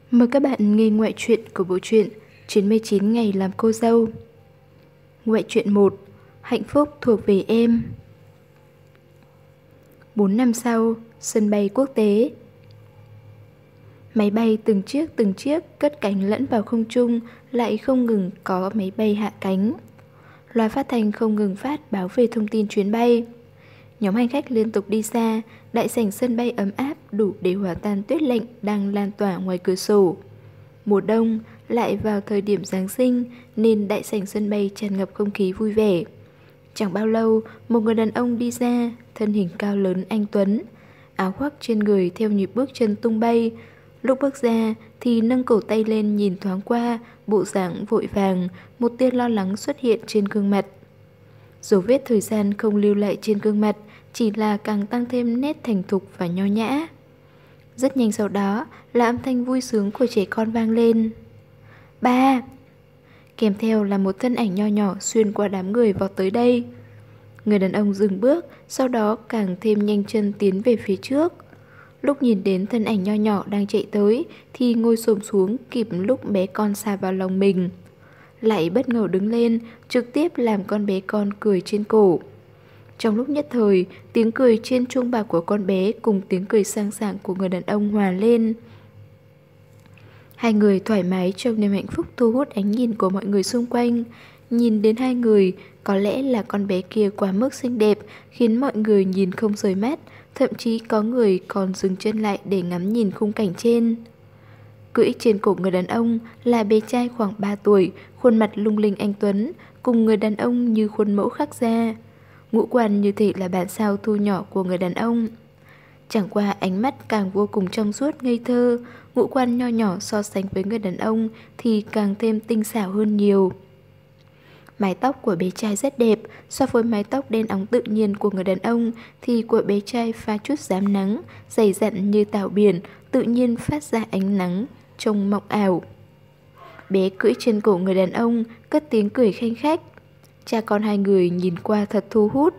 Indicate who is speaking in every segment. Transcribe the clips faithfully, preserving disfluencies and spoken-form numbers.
Speaker 1: Mời các bạn nghe ngoại truyện của bộ truyện chín mươi chín ngày làm cô dâu. Ngoại truyện một. Hạnh phúc thuộc về em. Bốn năm sau, sân bay quốc tế. Máy bay từng chiếc từng chiếc cất cánh lẫn vào không trung, lại không ngừng có máy bay hạ cánh. Loa phát thanh không ngừng phát báo về thông tin chuyến bay. Nhóm hành khách liên tục đi xa, đại sảnh sân bay ấm áp đủ để hòa tan tuyết lạnh đang lan tỏa ngoài cửa sổ. Mùa đông lại vào thời điểm Giáng sinh nên đại sảnh sân bay tràn ngập không khí vui vẻ. Chẳng bao lâu, một người đàn ông đi ra, thân hình cao lớn anh tuấn, áo khoác trên người theo nhịp bước chân tung bay. Lúc bước ra thì nâng cổ tay lên nhìn thoáng qua, bộ dáng vội vàng, một tia lo lắng xuất hiện trên gương mặt. Dấu vết thời gian không lưu lại trên gương mặt, chỉ là càng tăng thêm nét thành thục và nho nhã. Rất nhanh sau đó là âm thanh vui sướng của trẻ con vang lên. Ba! Kèm theo là một thân ảnh nho nhỏ xuyên qua đám người vọt tới đây. Người đàn ông dừng bước, sau đó càng thêm nhanh chân tiến về phía trước. Lúc nhìn đến thân ảnh nho nhỏ đang chạy tới thì ngồi xổm xuống kịp lúc bé con sa vào lòng mình. Lại bất ngờ đứng lên, trực tiếp làm con bé con cười trên cổ. Trong lúc nhất thời, tiếng cười trên chuông bạc của con bé cùng tiếng cười sang sảng của người đàn ông hòa lên. Hai người thoải mái trong niềm hạnh phúc thu hút ánh nhìn của mọi người xung quanh. Nhìn đến hai người, có lẽ là con bé kia quá mức xinh đẹp, khiến mọi người nhìn không rời mắt, thậm chí có người còn dừng chân lại để ngắm nhìn khung cảnh trên. Cưỡi trên cổ người đàn ông là bé trai khoảng ba tuổi, khuôn mặt lung linh anh tuấn, cùng người đàn ông như khuôn mẫu khắc ra. Ngũ quan như thể là bản sao thu nhỏ của người đàn ông. Chẳng qua ánh mắt càng vô cùng trong suốt ngây thơ, ngũ quan nho nhỏ so sánh với người đàn ông thì càng thêm tinh xảo hơn nhiều. Mái tóc của bé trai rất đẹp, so với mái tóc đen óng tự nhiên của người đàn ông thì của bé trai pha chút rám nắng, dày dặn như tảo biển, tự nhiên phát ra ánh nắng, trông mộng ảo. Bé cưỡi trên cổ người đàn ông, cất tiếng cười khanh khách. Cha con hai người nhìn qua thật thu hút.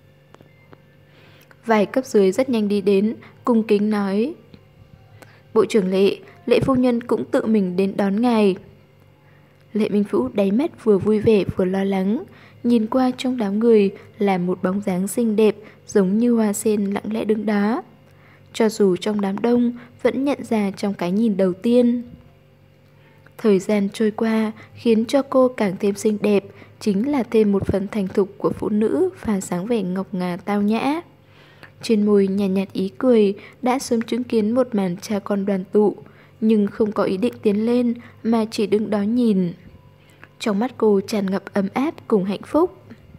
Speaker 1: Vài cấp dưới rất nhanh đi đến, cung kính nói: Bộ trưởng Lệ, Lệ phu nhân cũng tự mình đến đón ngài. Lệ Minh Vũ đáy mắt vừa vui vẻ vừa lo lắng, nhìn qua trong đám người là một bóng dáng xinh đẹp giống như hoa sen lặng lẽ đứng đó. Cho dù trong đám đông vẫn nhận ra trong cái nhìn đầu tiên. Thời gian trôi qua khiến cho cô càng thêm xinh đẹp, chính là thêm một phần thành thục của phụ nữ và dáng vẻ ngọc ngà tao nhã. Trên môi nhàn nhạt, nhạt ý cười, đã sớm chứng kiến một màn cha con đoàn tụ, nhưng không có ý định tiến lên mà chỉ đứng đó nhìn. Trong mắt cô tràn ngập ấm áp cùng hạnh phúc.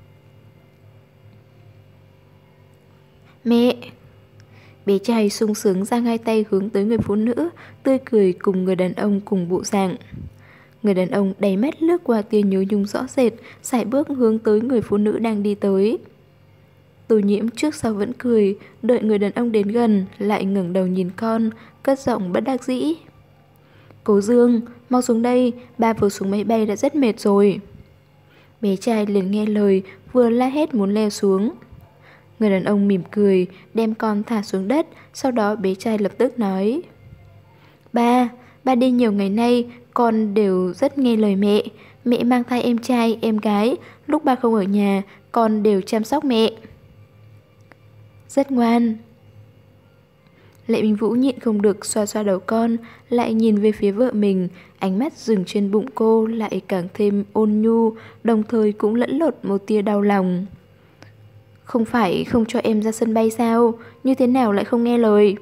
Speaker 1: Mẹ! Bé trai sung sướng giang hai tay hướng tới người phụ nữ, tươi cười cùng người đàn ông cùng bộ dạng. Người đàn ông đầy mắt lướt qua tia nhớ nhung rõ rệt, sải bước hướng tới người phụ nữ đang đi tới. Tô Nhiễm trước sau vẫn cười, đợi người đàn ông đến gần, lại ngẩng đầu nhìn con, cất giọng bất đắc dĩ. Cố Dương, mau xuống đây, ba vừa xuống máy bay đã rất mệt rồi. Bé trai liền nghe lời, vừa la hét muốn leo xuống. Người đàn ông mỉm cười, đem con thả xuống đất, sau đó bé trai lập tức nói: Ba, ba đi nhiều ngày nay, con đều rất nghe lời mẹ. Mẹ mang thai em trai, em gái, lúc ba không ở nhà, con đều chăm sóc mẹ. Rất ngoan. Lệ Minh Vũ nhịn không được xoa xoa đầu con, lại nhìn về phía vợ mình, ánh mắt dừng trên bụng cô lại càng thêm ôn nhu, đồng thời cũng lẫn lộn một tia đau lòng. Không phải không cho em ra sân bay sao? Như thế nào lại không nghe lời?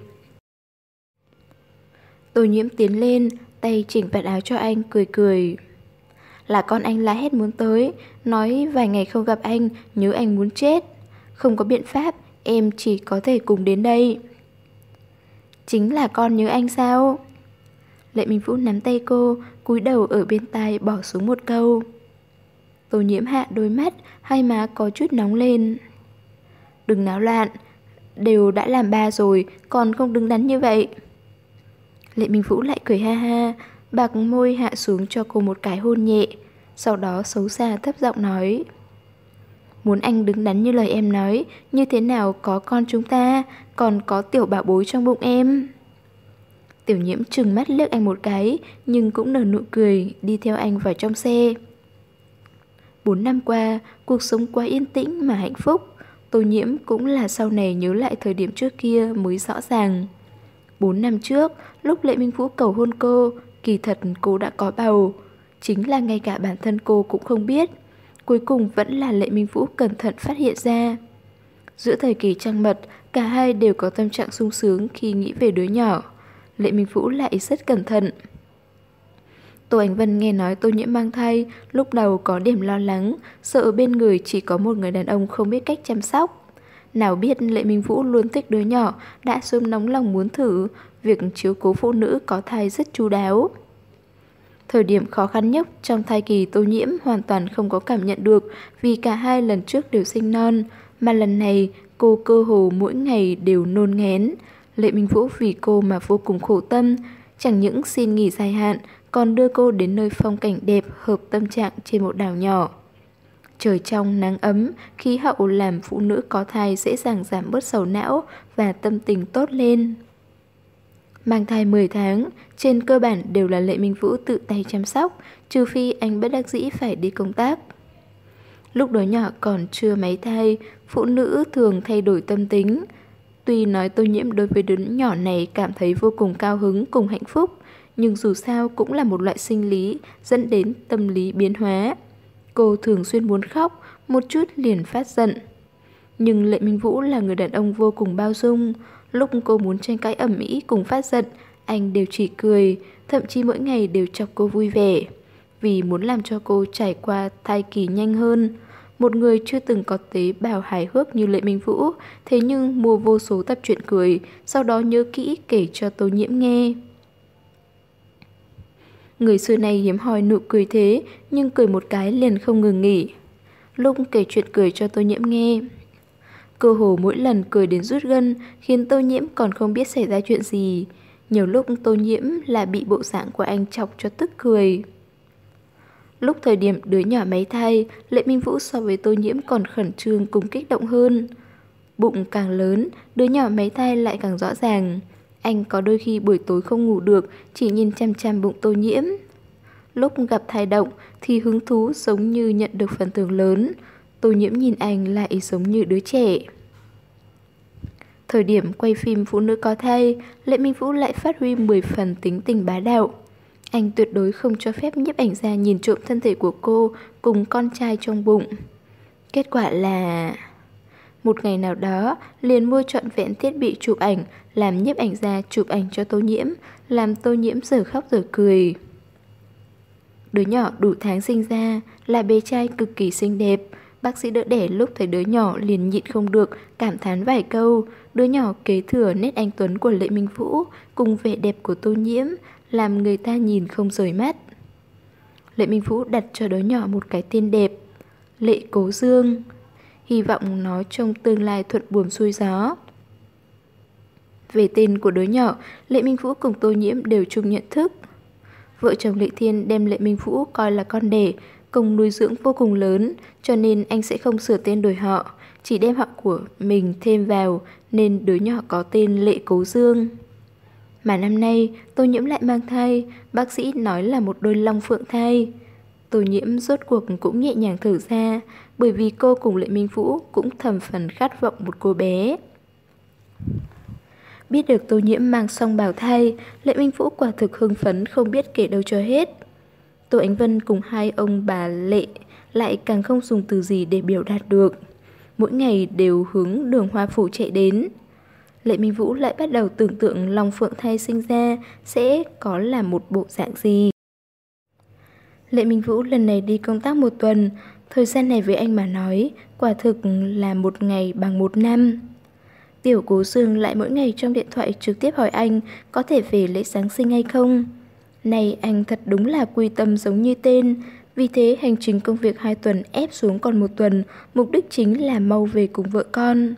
Speaker 1: Tô Nhiễm tiến lên, tay chỉnh vạt áo cho anh, cười cười. Là con anh la hét muốn tới, nói vài ngày không gặp anh, nhớ anh muốn chết. Không có biện pháp, em chỉ có thể cùng đến đây. Chính là con nhớ anh sao? Lệ Minh Vũ nắm tay cô, cúi đầu ở bên tai bỏ xuống một câu. Tô Nhiễm hạ đôi mắt, hai má có chút nóng lên. Đừng náo loạn, đều đã làm ba rồi, còn không đứng đắn như vậy. Lệ Minh Vũ lại cười ha ha, bạc môi hạ xuống cho cô một cái hôn nhẹ, sau đó xấu xa thấp giọng nói: Muốn anh đứng đắn như lời em nói, như thế nào có con chúng ta, còn có tiểu bảo bối trong bụng em. Tiểu Nhiễm trừng mắt liếc anh một cái, nhưng cũng nở nụ cười, đi theo anh vào trong xe. Bốn năm qua, cuộc sống quá yên tĩnh mà hạnh phúc. Tô Nhiễm cũng là sau này nhớ lại thời điểm trước kia mới rõ ràng. Bốn năm trước, lúc Lệ Minh Vũ cầu hôn cô, kỳ thật cô đã có bầu. Chính là ngay cả bản thân cô cũng không biết. Cuối cùng vẫn là Lệ Minh Vũ cẩn thận phát hiện ra. Giữa thời kỳ trăng mật, cả hai đều có tâm trạng sung sướng khi nghĩ về đứa nhỏ. Lệ Minh Vũ lại rất cẩn thận. Tô Ánh Vân nghe nói Tô Nhiễm mang thai, lúc đầu có điểm lo lắng, sợ bên người chỉ có một người đàn ông không biết cách chăm sóc. Nào biết Lệ Minh Vũ luôn thích đứa nhỏ, đã sớm nóng lòng muốn thử, việc chiếu cố phụ nữ có thai rất chu đáo. Thời điểm khó khăn nhất trong thai kỳ, Tô Nhiễm hoàn toàn không có cảm nhận được vì cả hai lần trước đều sinh non, mà lần này cô cơ hồ mỗi ngày đều nôn nghén. Lệ Minh Vũ vì cô mà vô cùng khổ tâm, chẳng những xin nghỉ dài hạn, còn đưa cô đến nơi phong cảnh đẹp hợp tâm trạng trên một đảo nhỏ. Trời trong nắng ấm, khí hậu làm phụ nữ có thai dễ dàng giảm bớt sầu não và tâm tình tốt lên. Mang thai mười tháng, trên cơ bản đều là Lệ Minh Vũ tự tay chăm sóc, trừ phi anh bất đắc dĩ phải đi công tác. Lúc đứa nhỏ còn chưa máy thai, phụ nữ thường thay đổi tâm tính. Tuy nói Tô Nhiễm đối với đứa nhỏ này cảm thấy vô cùng cao hứng cùng hạnh phúc, nhưng dù sao cũng là một loại sinh lý dẫn đến tâm lý biến hóa. Cô thường xuyên muốn khóc, một chút liền phát giận. Nhưng Lệ Minh Vũ là người đàn ông vô cùng bao dung. Lúc cô muốn tranh cãi ầm ĩ cùng phát giận, anh đều chỉ cười, thậm chí mỗi ngày đều chọc cô vui vẻ. Vì muốn làm cho cô trải qua thai kỳ nhanh hơn. Một người chưa từng có tế bào hài hước như Lệ Minh Vũ, thế nhưng mua vô số tập truyện cười, sau đó nhớ kỹ kể cho Tô Nhiễm nghe. Người xưa này hiếm hoi nụ cười thế, nhưng cười một cái liền không ngừng nghỉ. Lúc kể chuyện cười cho Tô Nhiễm nghe, cơ hồ mỗi lần cười đến rút gân, khiến Tô Nhiễm còn không biết xảy ra chuyện gì. Nhiều lúc Tô Nhiễm là bị bộ dạng của anh chọc cho tức cười. Lúc thời điểm đứa nhỏ máy thai, Lệ Minh Vũ so với Tô Nhiễm còn khẩn trương cùng kích động hơn. Bụng càng lớn, đứa nhỏ máy thai lại càng rõ ràng. Anh có đôi khi buổi tối không ngủ được, chỉ nhìn chăm chăm bụng Tô Nhiễm. Lúc gặp thai động thì hứng thú giống như nhận được phần thưởng lớn. Tô Nhiễm nhìn anh lại giống như đứa trẻ. Thời điểm quay phim phụ nữ có thai, Lệ Minh Vũ lại phát huy mười phần tính tình bá đạo. Anh tuyệt đối không cho phép nhiếp ảnh gia nhìn trộm thân thể của cô cùng con trai trong bụng. Kết quả là... Một ngày nào đó, liền mua trọn vẹn thiết bị chụp ảnh, làm nhiếp ảnh gia chụp ảnh cho Tô Nhiễm, làm Tô Nhiễm giờ khóc giờ cười. Đứa nhỏ đủ tháng sinh ra, là bé trai cực kỳ xinh đẹp. Bác sĩ đỡ đẻ lúc thấy đứa nhỏ liền nhịn không được, cảm thán vài câu. Đứa nhỏ kế thừa nét anh tuấn của Lệ Minh Vũ cùng vẻ đẹp của Tô Nhiễm, làm người ta nhìn không rời mắt. Lệ Minh Vũ đặt cho đứa nhỏ một cái tên đẹp, Lệ Cố Dương, hy vọng nó trong tương lai thuận buồm xuôi gió. Về tên của đứa nhỏ, Lệ Minh Vũ cùng Tô Nhiễm đều chung nhận thức. Vợ chồng Lệ Thiên đem Lệ Minh Vũ coi là con đẻ, công nuôi dưỡng vô cùng lớn, cho nên anh sẽ không sửa tên đổi họ, chỉ đem họ của mình thêm vào, nên đứa nhỏ có tên Lệ Cố Dương. Mà năm nay, Tô Nhiễm lại mang thai, bác sĩ nói là một đôi long phượng thai. Tô Nhiễm rốt cuộc cũng nhẹ nhàng thở ra, bởi vì cô cùng Lệ Minh Vũ cũng thầm phần khát vọng một cô bé. Biết được Tô Nhiễm mang song bào thai, Lệ Minh Vũ quả thực hưng phấn không biết kể đâu cho hết. Tô Ánh Vân cùng hai ông bà Lệ lại càng không dùng từ gì để biểu đạt được. Mỗi ngày đều hướng đường Hoa Phủ chạy đến. Lệ Minh Vũ lại bắt đầu tưởng tượng Long Phượng thai sinh ra sẽ có là một bộ dạng gì. Lệ Minh Vũ lần này đi công tác một tuần, thời gian này với anh mà nói, quả thực là một ngày bằng một năm. Tiểu Cố Dương lại mỗi ngày trong điện thoại trực tiếp hỏi anh có thể về lễ Giáng sinh hay không. Này anh thật đúng là quy tâm giống như tên, vì thế hành trình công việc hai tuần ép xuống còn một tuần, mục đích chính là mau về cùng vợ con.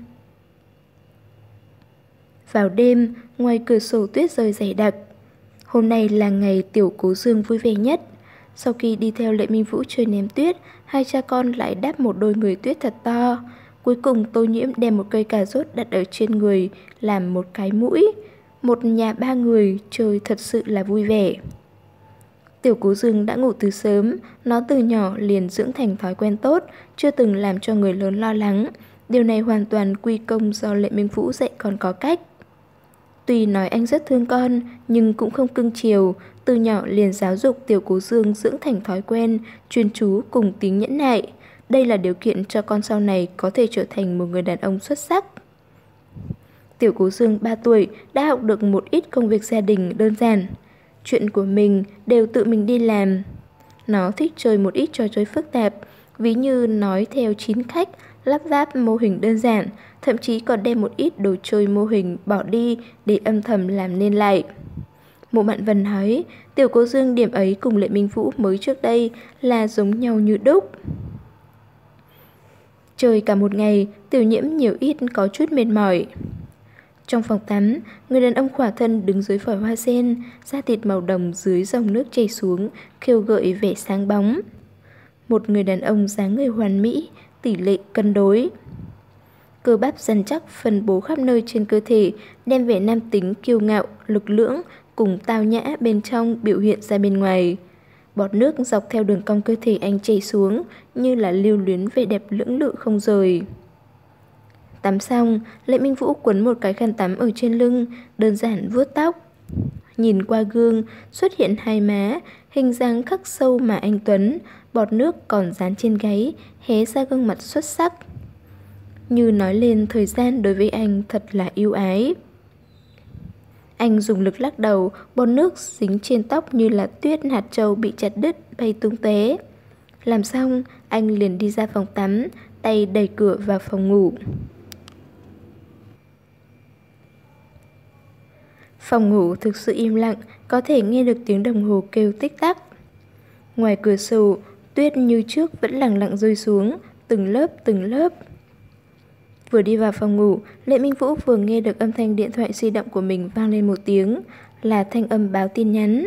Speaker 1: Vào đêm, ngoài cửa sổ tuyết rơi dày đặc. Hôm nay là ngày Tiểu Cố Dương vui vẻ nhất. Sau khi đi theo Lệ Minh Vũ chơi ném tuyết, hai cha con lại đáp một đôi người tuyết thật to. Cuối cùng Tô Nhiễm đem một cây cà rốt đặt ở trên người làm một cái mũi. Một nhà ba người chơi thật sự là vui vẻ. Tiểu Cố Dương đã ngủ từ sớm, nó từ nhỏ liền dưỡng thành thói quen tốt, chưa từng làm cho người lớn lo lắng. Điều này hoàn toàn quy công do Lệ Minh Vũ dạy con có cách. Tuy nói anh rất thương con, nhưng cũng không cưng chiều, từ nhỏ liền giáo dục Tiểu Cố Dương dưỡng thành thói quen, chuyên chú cùng tính nhẫn nại. Đây là điều kiện cho con sau này có thể trở thành một người đàn ông xuất sắc. Tiểu Cố Dương ba tuổi đã học được một ít công việc gia đình đơn giản. Chuyện của mình đều tự mình đi làm. Nó thích chơi một ít trò chơi phức tạp, ví như nói theo chín khách, lắp ráp mô hình đơn giản, thậm chí còn đem một ít đồ chơi mô hình bỏ đi để âm thầm làm nên lại. Mộ Mạn Vân nói, Tiểu Cố Dương điểm ấy cùng Lệ Minh Vũ mới trước đây là giống nhau như đúc. Chơi cả một ngày, Tiểu Nhiễm nhiều ít có chút mệt mỏi. Trong phòng tắm, người đàn ông khỏa thân đứng dưới vòi hoa sen, da thịt màu đồng dưới dòng nước chảy xuống, khêu gợi vẻ sáng bóng. Một người đàn ông dáng người hoàn mỹ, tỷ lệ cân đối. Cơ bắp rắn chắc phân bố khắp nơi trên cơ thể, đem vẻ nam tính kiêu ngạo, lực lưỡng cùng tao nhã bên trong biểu hiện ra bên ngoài. Bọt nước dọc theo đường cong cơ thể anh chảy xuống, như là lưu luyến vẻ đẹp lưỡng lự không rời. Tắm xong, Lệ Minh Vũ quấn một cái khăn tắm ở trên lưng, đơn giản vuốt tóc. Nhìn qua gương, xuất hiện hai má, hình dáng khắc sâu mà anh tuấn, bọt nước còn dán trên gáy, hé ra gương mặt xuất sắc. Như nói lên thời gian đối với anh thật là yêu ái. Anh dùng lực lắc đầu, bọt nước dính trên tóc như là tuyết hạt trâu bị chặt đứt bay tung tóe. Làm xong, anh liền đi ra phòng tắm, tay đẩy cửa vào phòng ngủ. Phòng ngủ thực sự im lặng, có thể nghe được tiếng đồng hồ kêu tích tắc. Ngoài cửa sổ, tuyết như trước vẫn lặng lặng rơi xuống, từng lớp từng lớp. Vừa đi vào phòng ngủ, Lệ Minh Vũ vừa nghe được âm thanh điện thoại di động của mình vang lên một tiếng, là thanh âm báo tin nhắn.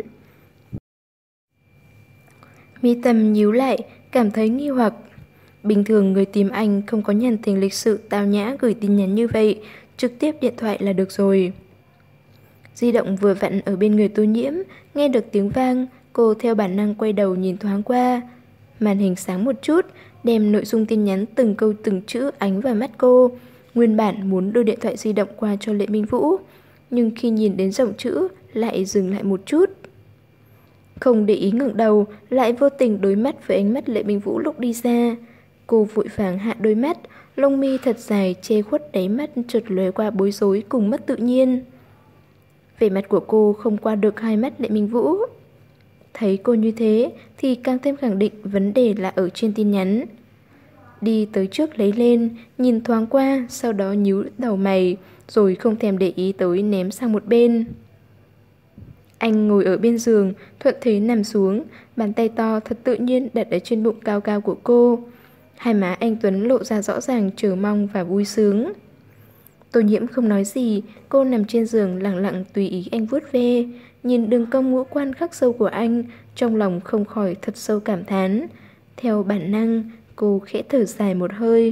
Speaker 1: Mi tâm nhíu lại, cảm thấy nghi hoặc. Bình thường người tìm anh không có nhàn tình lịch sự tao nhã gửi tin nhắn như vậy, trực tiếp điện thoại là được rồi. Di động vừa vặn ở bên người Tô Nhiễm, nghe được tiếng vang, cô theo bản năng quay đầu nhìn thoáng qua. Màn hình sáng một chút, đem nội dung tin nhắn từng câu từng chữ ánh vào mắt cô. Nguyên bản muốn đưa điện thoại di động qua cho Lệ Minh Vũ, nhưng khi nhìn đến dòng chữ lại dừng lại một chút. Không để ý ngẩng đầu, lại vô tình đối mắt với ánh mắt Lệ Minh Vũ lúc đi ra. Cô vội vàng hạ đôi mắt, lông mi thật dài che khuất đáy mắt chợt lóe qua bối rối cùng mất tự nhiên. Vẻ mặt của cô không qua được hai mắt Lệ Minh Vũ. Thấy cô như thế thì càng thêm khẳng định vấn đề là ở trên tin nhắn. Đi tới trước lấy lên, nhìn thoáng qua, sau đó nhíu đầu mày, rồi không thèm để ý tới ném sang một bên. Anh ngồi ở bên giường, thuận thế nằm xuống, bàn tay to thật tự nhiên đặt ở trên bụng cao cao của cô. Hai má anh Tuấn lộ ra rõ ràng chờ mong và vui sướng. Tô Nhiễm không nói gì, cô nằm trên giường lặng lặng tùy ý anh vuốt ve, nhìn đường cong ngũ quan khắc sâu của anh, trong lòng không khỏi thật sâu cảm thán. Theo bản năng, cô khẽ thở dài một hơi.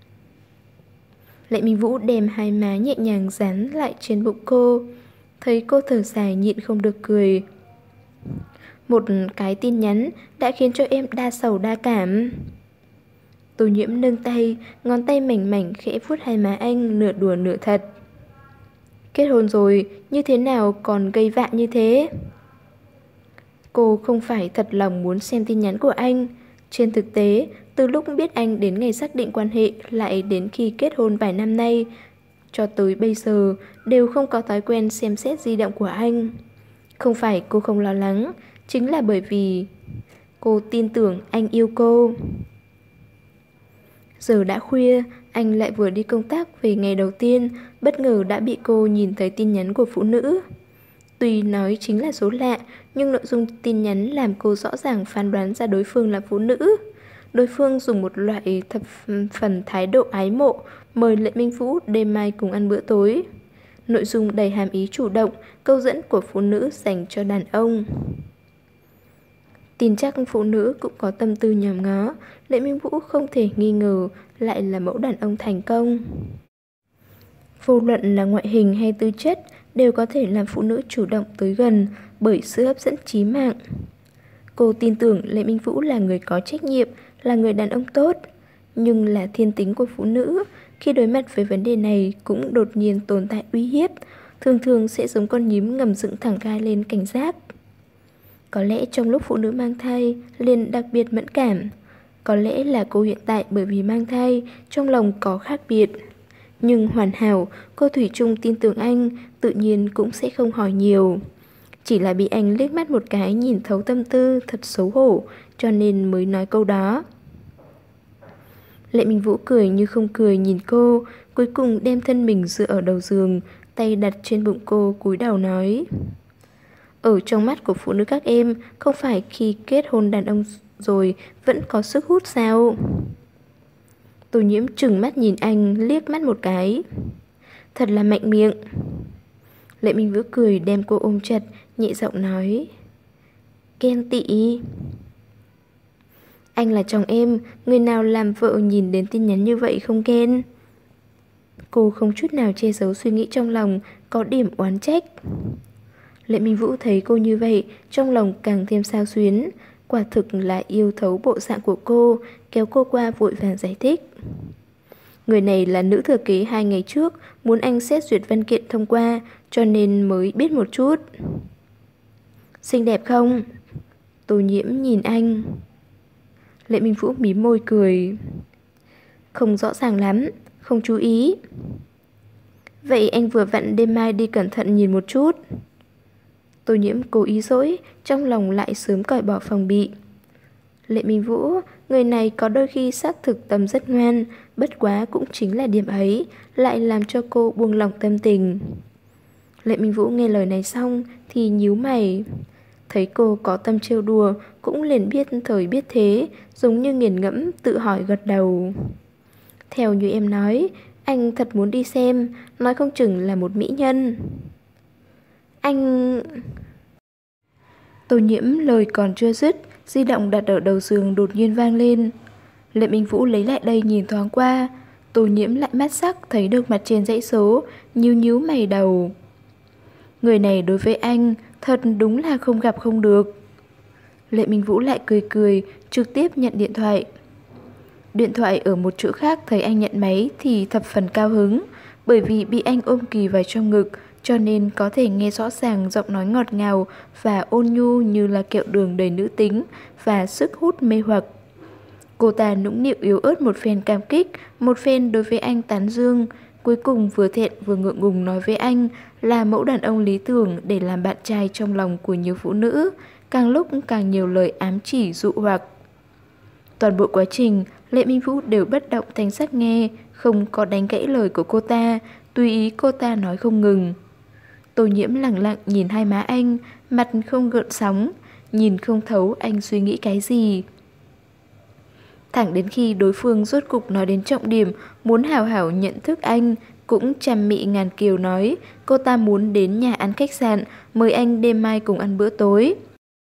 Speaker 1: Lệ Minh Vũ đem hai má nhẹ nhàng dán lại trên bụng cô. Thấy cô thở dài nhịn không được cười. Một cái tin nhắn đã khiến cho em đa sầu đa cảm. Tô Nhiễm nâng tay, ngón tay mảnh mảnh khẽ vuốt hai má anh, nửa đùa nửa thật. Kết hôn rồi, như thế nào còn gây vạ như thế? Cô không phải thật lòng muốn xem tin nhắn của anh. Trên thực tế, từ lúc biết anh đến ngày xác định quan hệ lại đến khi kết hôn vài năm nay, cho tới bây giờ đều không có thói quen xem xét di động của anh. Không phải cô không lo lắng, chính là bởi vì cô tin tưởng anh yêu cô. Giờ đã khuya, anh lại vừa đi công tác về ngày đầu tiên, bất ngờ đã bị cô nhìn thấy tin nhắn của phụ nữ. Tuy nói chính là số lạ, nhưng nội dung tin nhắn làm cô rõ ràng phán đoán ra đối phương là phụ nữ. Đối phương dùng một loại thập phần thái độ ái mộ, mời Lệ Minh Vũ đêm mai cùng ăn bữa tối. Nội dung đầy hàm ý chủ động, câu dẫn của phụ nữ dành cho đàn ông. Tin chắc phụ nữ cũng có tâm tư nhòm ngó, Lệ Minh Vũ không thể nghi ngờ lại là mẫu đàn ông thành công. Vô luận là ngoại hình hay tư chất, đều có thể làm phụ nữ chủ động tới gần bởi sự hấp dẫn chí mạng. Cô tin tưởng Lệ Minh Vũ là người có trách nhiệm, là người đàn ông tốt. Nhưng là thiên tính của phụ nữ, khi đối mặt với vấn đề này cũng đột nhiên tồn tại uy hiếp, thường thường sẽ giống con nhím ngầm dựng thẳng gai lên cảnh giác. Có lẽ trong lúc phụ nữ mang thai liền đặc biệt mẫn cảm. Có lẽ là cô hiện tại bởi vì mang thai, trong lòng có khác biệt. Nhưng hoàn hảo, cô thủy chung tin tưởng anh, tự nhiên cũng sẽ không hỏi nhiều. Chỉ là bị anh liếc mắt một cái nhìn thấu tâm tư, thật xấu hổ, cho nên mới nói câu đó. Lệ Minh Vũ cười như không cười nhìn cô, cuối cùng đem thân mình dựa ở đầu giường, tay đặt trên bụng cô, cúi đầu nói: ở trong mắt của phụ nữ các em, không phải khi kết hôn đàn ông rồi vẫn có sức hút sao? Tô Nhiễm trừng mắt nhìn anh, liếc mắt một cái. Thật là mạnh miệng. Lệ Minh Vũ cười đem cô ôm chặt, nhẹ giọng nói: ghen tị. Anh là chồng em, người nào làm vợ nhìn đến tin nhắn như vậy không ghen? Cô không chút nào che giấu suy nghĩ trong lòng, có điểm oán trách. Lệ Minh Vũ thấy cô như vậy, trong lòng càng thêm xao xuyến. Quả thực là yêu thấu bộ dạng của cô, kéo cô qua vội vàng giải thích. Người này là nữ thừa kế hai ngày trước, muốn anh xét duyệt văn kiện thông qua, cho nên mới biết một chút. Xinh đẹp không? Tô Nhiễm nhìn anh. Lệ Minh Vũ mím môi cười. Không rõ ràng lắm, không chú ý. Vậy anh vừa vặn đêm mai đi cẩn thận nhìn một chút. Tô Nhiễm cố ý dỗi, trong lòng lại sớm cởi bỏ phòng bị. Lệ Minh Vũ, người này có đôi khi xác thực tâm rất ngoan, bất quá cũng chính là điểm ấy, lại làm cho cô buông lỏng tâm tình. Lệ Minh Vũ nghe lời này xong thì nhíu mày. Thấy cô có tâm trêu đùa, cũng liền biết thời biết thế, giống như nghiền ngẫm tự hỏi gật đầu. Theo như em nói, anh thật muốn đi xem, nói không chừng là một mỹ nhân. Anh... Tô Nhiễm lời còn chưa dứt, di động đặt ở đầu giường đột nhiên vang lên. Lệ Minh Vũ lấy lại đây nhìn thoáng qua, Tô Nhiễm lại mắt sắc thấy được mặt trên dãy số, nhíu nhíu mày đầu. Người này đối với anh thật đúng là không gặp không được. Lệ Minh Vũ lại cười cười, trực tiếp nhận điện thoại. Điện thoại ở một chỗ khác thấy anh nhận máy thì thập phần cao hứng, bởi vì bị anh ôm kỳ vào trong ngực, cho nên có thể nghe rõ ràng giọng nói ngọt ngào và ôn nhu như là kẹo đường đầy nữ tính và sức hút mê hoặc. Cô ta nũng nịu yếu ớt một phen cảm kích, một phen đối với anh tán dương, cuối cùng vừa thẹn vừa ngượng ngùng nói với anh là mẫu đàn ông lý tưởng để làm bạn trai trong lòng của nhiều phụ nữ, càng lúc càng nhiều lời ám chỉ dụ hoặc. Toàn bộ quá trình, Lệ Minh Vũ đều bất động thanh sắc nghe, không có đánh gãy lời của cô ta, tùy ý cô ta nói không ngừng. Tô Nhiễm lặng lặng nhìn hai má anh, mặt không gợn sóng, nhìn không thấu anh suy nghĩ cái gì. Thẳng đến khi đối phương rốt cục nói đến trọng điểm, muốn hào hảo nhận thức anh, cũng trăm mị ngàn kiều nói cô ta muốn đến nhà ăn khách sạn, mời anh đêm mai cùng ăn bữa tối.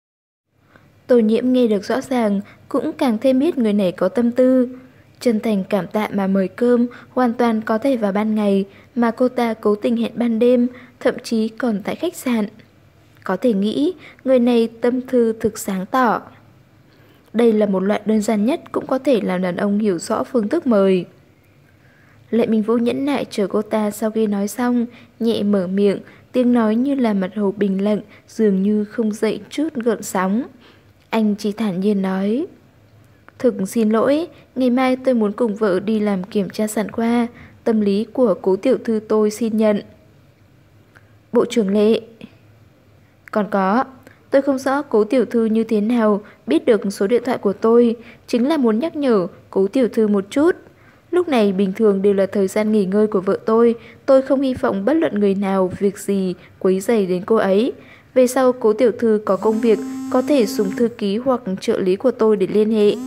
Speaker 1: Tô Nhiễm nghe được rõ ràng, cũng càng thêm biết người này có tâm tư. Chân thành cảm tạ mà mời cơm, hoàn toàn có thể vào ban ngày, mà cô ta cố tình hẹn ban đêm, thậm chí còn tại khách sạn. Có thể nghĩ, người này tâm tư thực sáng tỏ. Đây là một loại đơn giản nhất cũng có thể làm đàn ông hiểu rõ phương thức mời. Lệ Minh Vũ nhẫn nại chờ cô ta sau khi nói xong, nhẹ mở miệng, tiếng nói như là mặt hồ bình lặng, dường như không dậy chút gợn sóng. Anh chỉ thản nhiên nói: Thực xin lỗi, ngày mai tôi muốn cùng vợ đi làm kiểm tra sản khoa, tâm lý của cố tiểu thư tôi xin nhận. Bộ trưởng Lệ. Còn có, tôi không rõ cố tiểu thư như thế nào biết được số điện thoại của tôi, chính là muốn nhắc nhở cố tiểu thư một chút. Lúc này bình thường đều là thời gian nghỉ ngơi của vợ tôi, tôi không hy vọng bất luận người nào việc gì quấy rầy đến cô ấy. Về sau cố tiểu thư có công việc, có thể dùng thư ký hoặc trợ lý của tôi để liên hệ.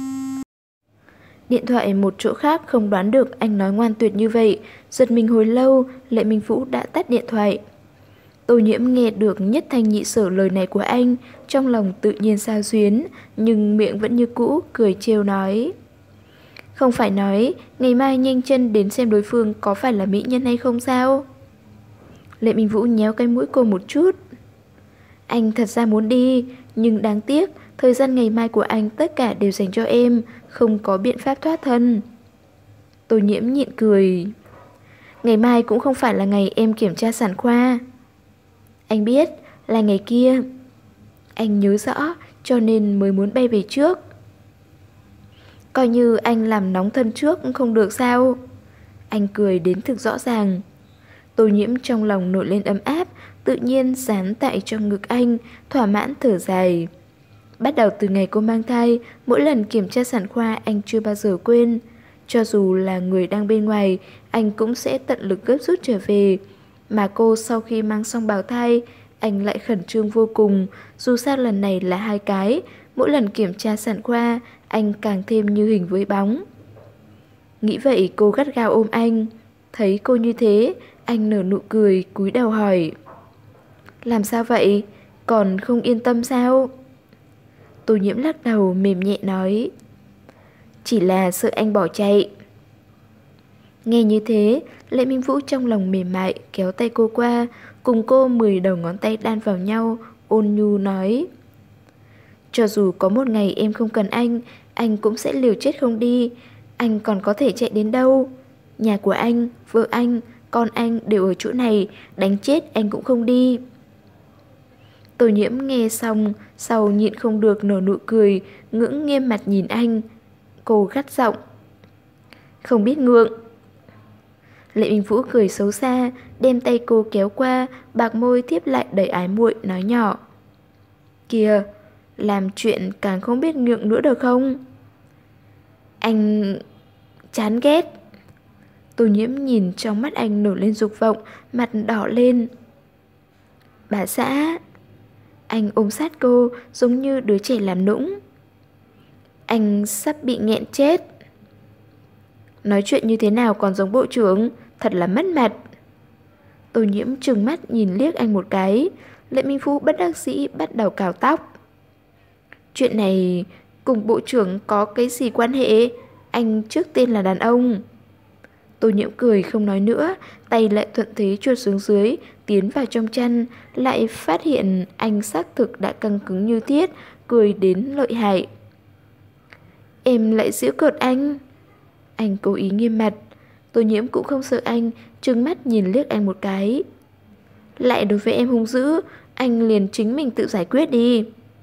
Speaker 1: Điện thoại một chỗ khác không đoán được anh nói ngoan tuyệt như vậy, giật mình hồi lâu, Lệ Minh Vũ đã tắt điện thoại. Tô Nhiễm nghe được nhất thanh nhị sở lời này của anh, trong lòng tự nhiên sao xuyến, nhưng miệng vẫn như cũ, cười trêu nói: Không phải nói, ngày mai nhanh chân đến xem đối phương có phải là mỹ nhân hay không sao? Lệ Minh Vũ nhéo cái mũi cô một chút. Anh thật ra muốn đi, nhưng đáng tiếc, thời gian ngày mai của anh tất cả đều dành cho em, không có biện pháp thoát thân. Tô Nhiễm nhịn cười. Ngày mai cũng không phải là ngày em kiểm tra sản khoa. Anh biết, là ngày kia. Anh nhớ rõ, cho nên mới muốn bay về trước. Coi như anh làm nóng thân trước cũng không được sao? Anh cười đến thực rõ ràng. Tô Nhiễm trong lòng nổi lên ấm áp, tự nhiên dán tại trong ngực anh, thỏa mãn thở dài. Bắt đầu từ ngày cô mang thai, mỗi lần kiểm tra sản khoa anh chưa bao giờ quên. Cho dù là người đang bên ngoài, anh cũng sẽ tận lực gấp rút trở về. Mà cô sau khi mang xong bào thai, anh lại khẩn trương vô cùng. Dù sao lần này là hai cái, mỗi lần kiểm tra sản khoa, anh càng thêm như hình với bóng. Nghĩ vậy cô gắt gao ôm anh. Thấy cô như thế, anh nở nụ cười, cúi đầu hỏi. Làm sao vậy? Còn không yên tâm sao? Tô Nhiễm lắc đầu mềm nhẹ nói. Chỉ là sợ anh bỏ chạy. Nghe như thế, Lệ Minh Vũ trong lòng mềm mại kéo tay cô qua, cùng cô mười đầu ngón tay đan vào nhau, ôn nhu nói. Cho dù có một ngày em không cần anh, anh cũng sẽ liều chết không đi. Anh còn có thể chạy đến đâu? Nhà của anh, vợ anh, con anh đều ở chỗ này, đánh chết anh cũng không đi. Tô Nhiễm nghe xong, sau nhịn không được nở nụ cười, ngưỡng nghiêm mặt nhìn anh. Cô gắt giọng. Không biết ngượng. Lệ Minh Vũ cười xấu xa, đem tay cô kéo qua, bạc môi tiếp lại đầy ái muội nói nhỏ. Kìa, làm chuyện càng không biết ngượng nữa được không? Anh chán ghét. Tô Nhiễm nhìn trong mắt anh nổi lên dục vọng, mặt đỏ lên. Bà xã. Anh ôm sát cô giống như đứa trẻ làm nũng. Anh sắp bị nghẹn chết. Nói chuyện như thế nào còn giống bộ trưởng, thật là mất mặt. Tô Nhiễm trừng mắt nhìn liếc anh một cái. Lệ Minh Vũ bất đắc dĩ bắt đầu cào tóc. Chuyện này cùng bộ trưởng có cái gì quan hệ? Anh trước tiên là đàn ông. Tô Nhiễm cười không nói nữa, tay lại thuận thế chuột xuống dưới, tiến vào trong chăn, lại phát hiện anh xác thực đã căng cứng như thiết, cười đến lợi hại. Em lại giễu cợt anh. Anh cố ý nghiêm mặt. Tô Nhiễm cũng không sợ anh, trừng mắt nhìn liếc anh một cái. Lại đối với em hung dữ, anh liền chính mình tự giải quyết đi.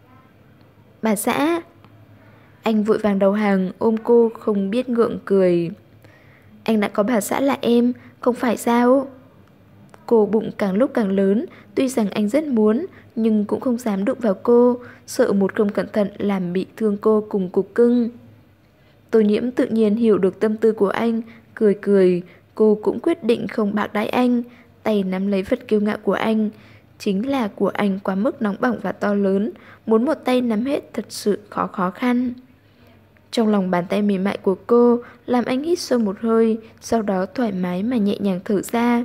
Speaker 1: Bà xã. Anh vội vàng đầu hàng, ôm cô không biết ngượng cười. Anh đã có bà xã là em, không phải sao? Cô bụng càng lúc càng lớn, tuy rằng anh rất muốn, nhưng cũng không dám đụng vào cô, sợ một không cẩn thận làm bị thương cô cùng cục cưng. Tô Nhiễm tự nhiên hiểu được tâm tư của anh, cười cười, cô cũng quyết định không bạc đãi anh, tay nắm lấy vật kiêu ngạo của anh. Chính là của anh quá mức nóng bỏng và to lớn, muốn một tay nắm hết thật sự khó khó khăn. Trong lòng bàn tay mềm mại của cô làm anh hít sâu một hơi, sau đó thoải mái mà nhẹ nhàng thở ra.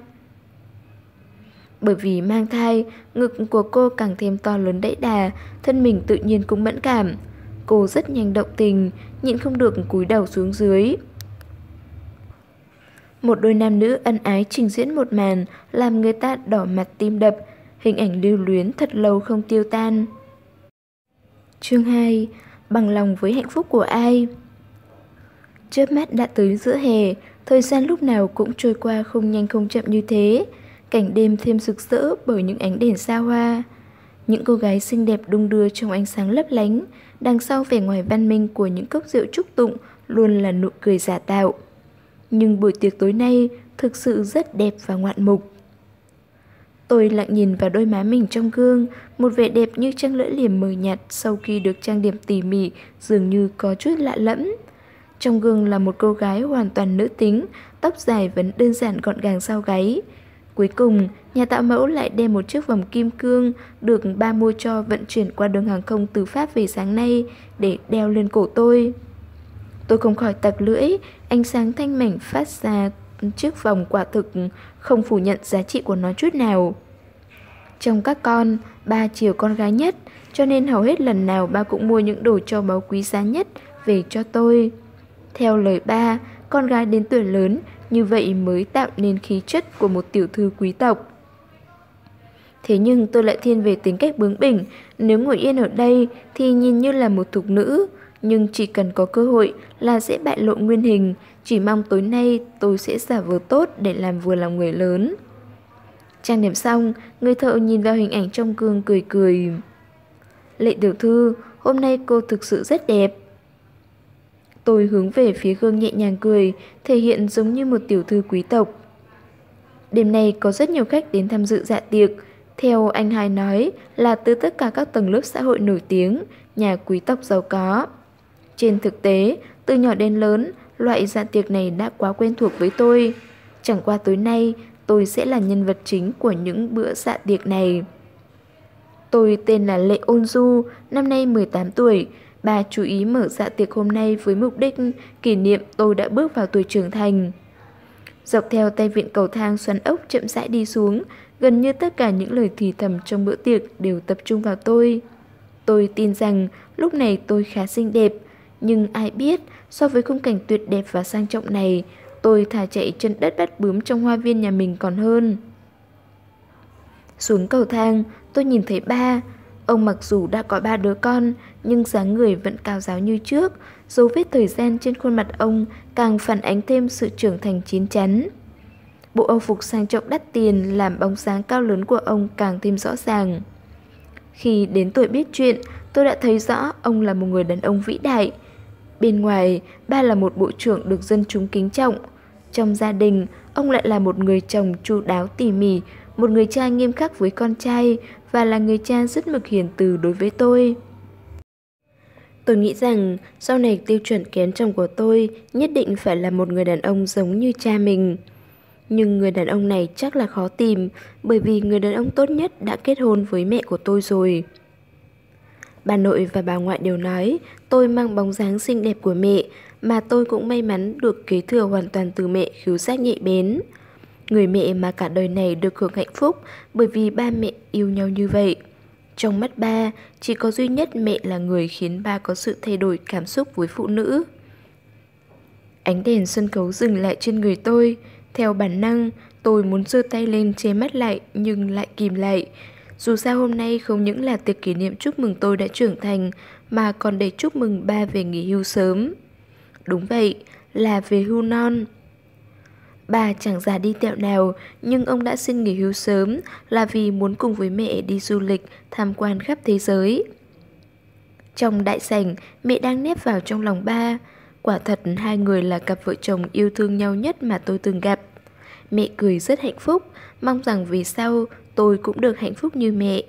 Speaker 1: Bởi vì mang thai, ngực của cô càng thêm to lớn đẫy đà, thân mình tự nhiên cũng mẫn cảm. Cô rất nhanh động tình, nhịn không được cúi đầu xuống dưới. Một đôi nam nữ ân ái trình diễn một màn, làm người ta đỏ mặt tim đập, hình ảnh lưu luyến thật lâu không tiêu tan. Chương hai. Bằng lòng với hạnh phúc của ai? Chớp mắt đã tới giữa hè, thời gian lúc nào cũng trôi qua không nhanh không chậm như thế. Cảnh đêm thêm rực rỡ bởi những ánh đèn xa hoa. Những cô gái xinh đẹp đung đưa trong ánh sáng lấp lánh, đằng sau vẻ ngoài văn minh của những cốc rượu trúc tụng luôn là nụ cười giả tạo. Nhưng buổi tiệc tối nay thực sự rất đẹp và ngoạn mục. Tôi lặng nhìn vào đôi má mình trong gương, một vẻ đẹp như trăng lưỡi liềm mờ nhạt sau khi được trang điểm tỉ mỉ dường như có chút lạ lẫm. Trong gương là một cô gái hoàn toàn nữ tính, tóc dài vẫn đơn giản gọn gàng sau gáy. Cuối cùng, nhà tạo mẫu lại đem một chiếc vòng kim cương được ba mua cho vận chuyển qua đường hàng không từ Pháp về sáng nay để đeo lên cổ tôi. Tôi không khỏi tặc lưỡi, ánh sáng thanh mảnh phát ra chiếc vòng quả thực không phủ nhận giá trị của nó chút nào. Trong các con, ba chiều con gái nhất, cho nên hầu hết lần nào ba cũng mua những đồ châu báu quý giá nhất về cho tôi. Theo lời ba, con gái đến tuổi lớn, như vậy mới tạo nên khí chất của một tiểu thư quý tộc. Thế nhưng tôi lại thiên về tính cách bướng bỉnh, nếu ngồi yên ở đây thì nhìn như là một thục nữ, nhưng chỉ cần có cơ hội là sẽ bại lộ nguyên hình, chỉ mong tối nay tôi sẽ giả vờ tốt để làm vừa lòng người lớn. Trang điểm xong, người thợ nhìn vào hình ảnh trong gương cười cười. Lệ tiểu thư, hôm nay cô thực sự rất đẹp. Tôi hướng về phía gương nhẹ nhàng cười, thể hiện giống như một tiểu thư quý tộc. Đêm nay có rất nhiều khách đến tham dự dạ tiệc. Theo anh hai nói là từ tất cả các tầng lớp xã hội nổi tiếng, nhà quý tộc giàu có. Trên thực tế, từ nhỏ đến lớn, loại dạ tiệc này đã quá quen thuộc với tôi. Chẳng qua tối nay, tôi sẽ là nhân vật chính của những bữa dạ tiệc này. Tôi tên là Lệ Ôn Du, năm nay mười tám tuổi. Bà chú ý mở dạ tiệc hôm nay với mục đích kỷ niệm tôi đã bước vào tuổi trưởng thành. Dọc theo tay vịn cầu thang xoắn ốc chậm rãi đi xuống, gần như tất cả những lời thì thầm trong bữa tiệc đều tập trung vào tôi. Tôi tin rằng lúc này tôi khá xinh đẹp, nhưng ai biết so với khung cảnh tuyệt đẹp và sang trọng này, tôi thà chạy chân đất bắt bướm trong hoa viên nhà mình còn hơn. Xuống cầu thang, tôi nhìn thấy ba. Ông mặc dù đã có ba đứa con, nhưng dáng người vẫn cao ráo như trước, dấu vết thời gian trên khuôn mặt ông càng phản ánh thêm sự trưởng thành chín chắn. Bộ âu phục sang trọng đắt tiền làm bóng dáng cao lớn của ông càng thêm rõ ràng. Khi đến tuổi biết chuyện, tôi đã thấy rõ ông là một người đàn ông vĩ đại. Bên ngoài, ba là một bộ trưởng được dân chúng kính trọng. Trong gia đình, ông lại là một người chồng chu đáo tỉ mỉ, một người cha nghiêm khắc với con trai và là người cha rất mực hiền từ đối với tôi. Tôi nghĩ rằng sau này tiêu chuẩn kén chồng của tôi nhất định phải là một người đàn ông giống như cha mình. Nhưng người đàn ông này chắc là khó tìm, bởi vì người đàn ông tốt nhất đã kết hôn với mẹ của tôi rồi. Bà nội và bà ngoại đều nói tôi mang bóng dáng xinh đẹp của mẹ, mà tôi cũng may mắn được kế thừa hoàn toàn từ mẹ khứu giác nhạy bén. Người mẹ mà cả đời này được hưởng hạnh phúc bởi vì ba mẹ yêu nhau như vậy. Trong mắt ba, chỉ có duy nhất mẹ là người khiến ba có sự thay đổi cảm xúc với phụ nữ. Ánh đèn sân khấu dừng lại trên người tôi. Theo bản năng, tôi muốn giơ tay lên che mắt lại nhưng lại kìm lại. Dù sao hôm nay không những là tiệc kỷ niệm chúc mừng tôi đã trưởng thành, mà còn để chúc mừng ba về nghỉ hưu sớm. Đúng vậy, là về hưu non. Bà chẳng già đi tẹo nào, nhưng ông đã xin nghỉ hưu sớm là vì muốn cùng với mẹ đi du lịch, tham quan khắp thế giới. Trong đại sảnh, mẹ đang nép vào trong lòng ba. Quả thật hai người là cặp vợ chồng yêu thương nhau nhất mà tôi từng gặp. Mẹ cười rất hạnh phúc, mong rằng vì sau tôi cũng được hạnh phúc như mẹ.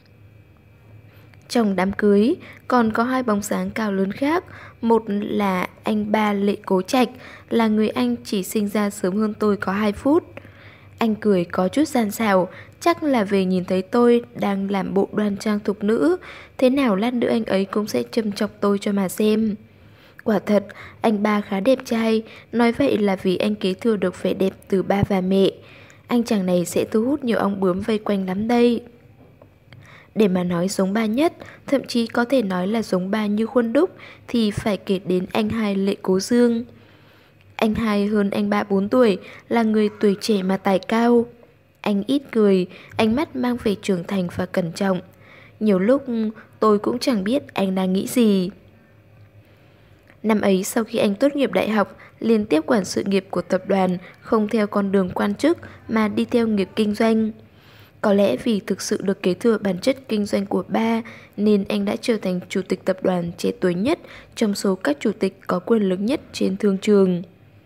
Speaker 1: Trong đám cưới còn có hai bóng dáng cao lớn khác. Một là anh ba Lệ Cố Trạch, là người anh chỉ sinh ra sớm hơn tôi có hai phút. Anh cười có chút gian xảo, chắc là về nhìn thấy tôi đang làm bộ đoan trang thục nữ, thế nào lát nữa anh ấy cũng sẽ châm chọc tôi cho mà xem. Quả thật, anh ba khá đẹp trai, nói vậy là vì anh kế thừa được vẻ đẹp từ ba và mẹ. Anh chàng này sẽ thu hút nhiều ong bướm vây quanh lắm đây. Để mà nói giống ba nhất, thậm chí có thể nói là giống ba như khuôn đúc, thì phải kể đến anh hai Lệ Cố Dương. Anh hai hơn anh ba bốn tuổi, là người tuổi trẻ mà tài cao. Anh ít cười, ánh mắt mang vẻ trưởng thành và cẩn trọng. Nhiều lúc tôi cũng chẳng biết anh đang nghĩ gì. Năm ấy sau khi anh tốt nghiệp đại học, liền tiếp quản sự nghiệp của tập đoàn, không theo con đường quan chức mà đi theo nghiệp kinh doanh. Có lẽ vì thực sự được kế thừa bản chất kinh doanh của ba, nên anh đã trở thành chủ tịch tập đoàn trẻ tuổi nhất trong số các chủ tịch có quyền lực nhất trên thương trường.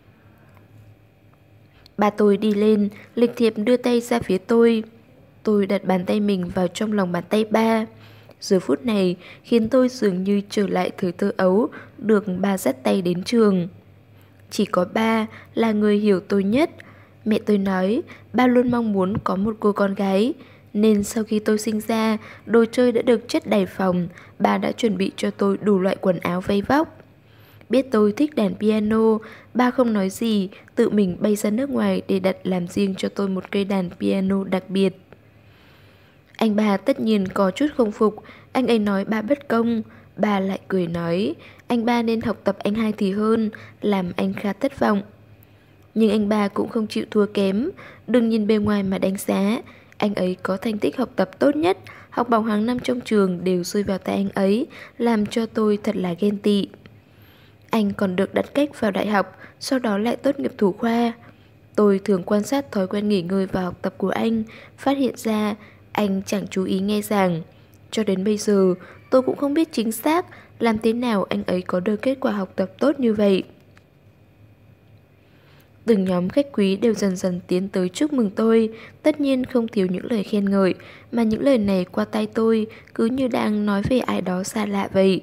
Speaker 1: Ba tôi đi lên, lịch thiệp đưa tay ra phía tôi. Tôi đặt bàn tay mình vào trong lòng bàn tay ba. Giờ phút này khiến tôi dường như trở lại thời thơ ấu, được ba dắt tay đến trường. Chỉ có ba là người hiểu tôi nhất. Mẹ tôi nói ba luôn mong muốn có một cô con gái, nên sau khi tôi sinh ra, đồ chơi đã được chất đầy phòng. Ba đã chuẩn bị cho tôi đủ loại quần áo váy vóc. Biết tôi thích đàn piano, ba không nói gì, tự mình bay ra nước ngoài để đặt làm riêng cho tôi một cây đàn piano đặc biệt. Anh ba tất nhiên có chút không phục, anh ấy nói ba bất công. Ba lại cười nói anh ba nên học tập anh hai thì hơn, làm anh khá thất vọng. Nhưng anh ba cũng không chịu thua kém. Đừng nhìn bề ngoài mà đánh giá, Anh ấy có thành tích học tập tốt nhất, học bổng hàng năm trong trường đều rơi vào tay anh ấy, làm cho tôi thật là ghen tị. Anh còn được đặt cách vào đại học, sau đó lại tốt nghiệp thủ khoa. Tôi thường quan sát thói quen nghỉ ngơi và học tập của anh, phát hiện ra anh chẳng chú ý nghe giảng. Cho đến bây giờ, tôi cũng không biết chính xác làm thế nào anh ấy có được kết quả học tập tốt như vậy. Từng nhóm khách quý đều dần dần tiến tới chúc mừng tôi, tất nhiên không thiếu những lời khen ngợi, mà những lời này qua tay tôi cứ như đang nói về ai đó xa lạ vậy.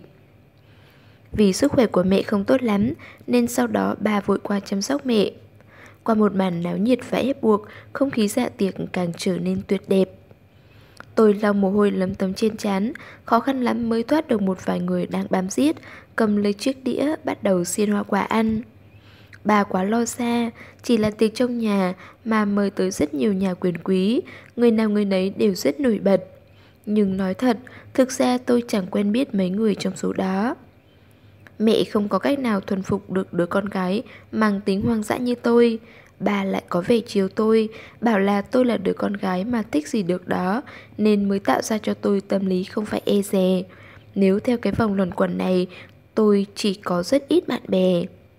Speaker 1: Vì sức khỏe của mẹ không tốt lắm, nên sau đó bà vội qua chăm sóc mẹ. Qua một màn náo nhiệt và ép buộc, không khí dạ tiệc càng trở nên tuyệt đẹp. Tôi lau mồ hôi lấm tấm trên trán, khó khăn lắm mới thoát được một vài người đang bám giết, cầm lấy chiếc đĩa bắt đầu xiên hoa quả ăn. Bà quá lo xa, chỉ là tiệc trong nhà mà mời tới rất nhiều nhà quyền quý, người nào người nấy đều rất nổi bật. Nhưng nói thật, thực ra tôi chẳng quen biết mấy người trong số đó. Mẹ không có cách nào thuần phục được đứa con gái mang tính hoang dã như tôi. Bà lại có vẻ chiều tôi, bảo là tôi là đứa con gái mà thích gì được đó, nên mới tạo ra cho tôi tâm lý không phải e dè. Nếu theo cái vòng luẩn quẩn này, tôi chỉ có rất ít bạn bè.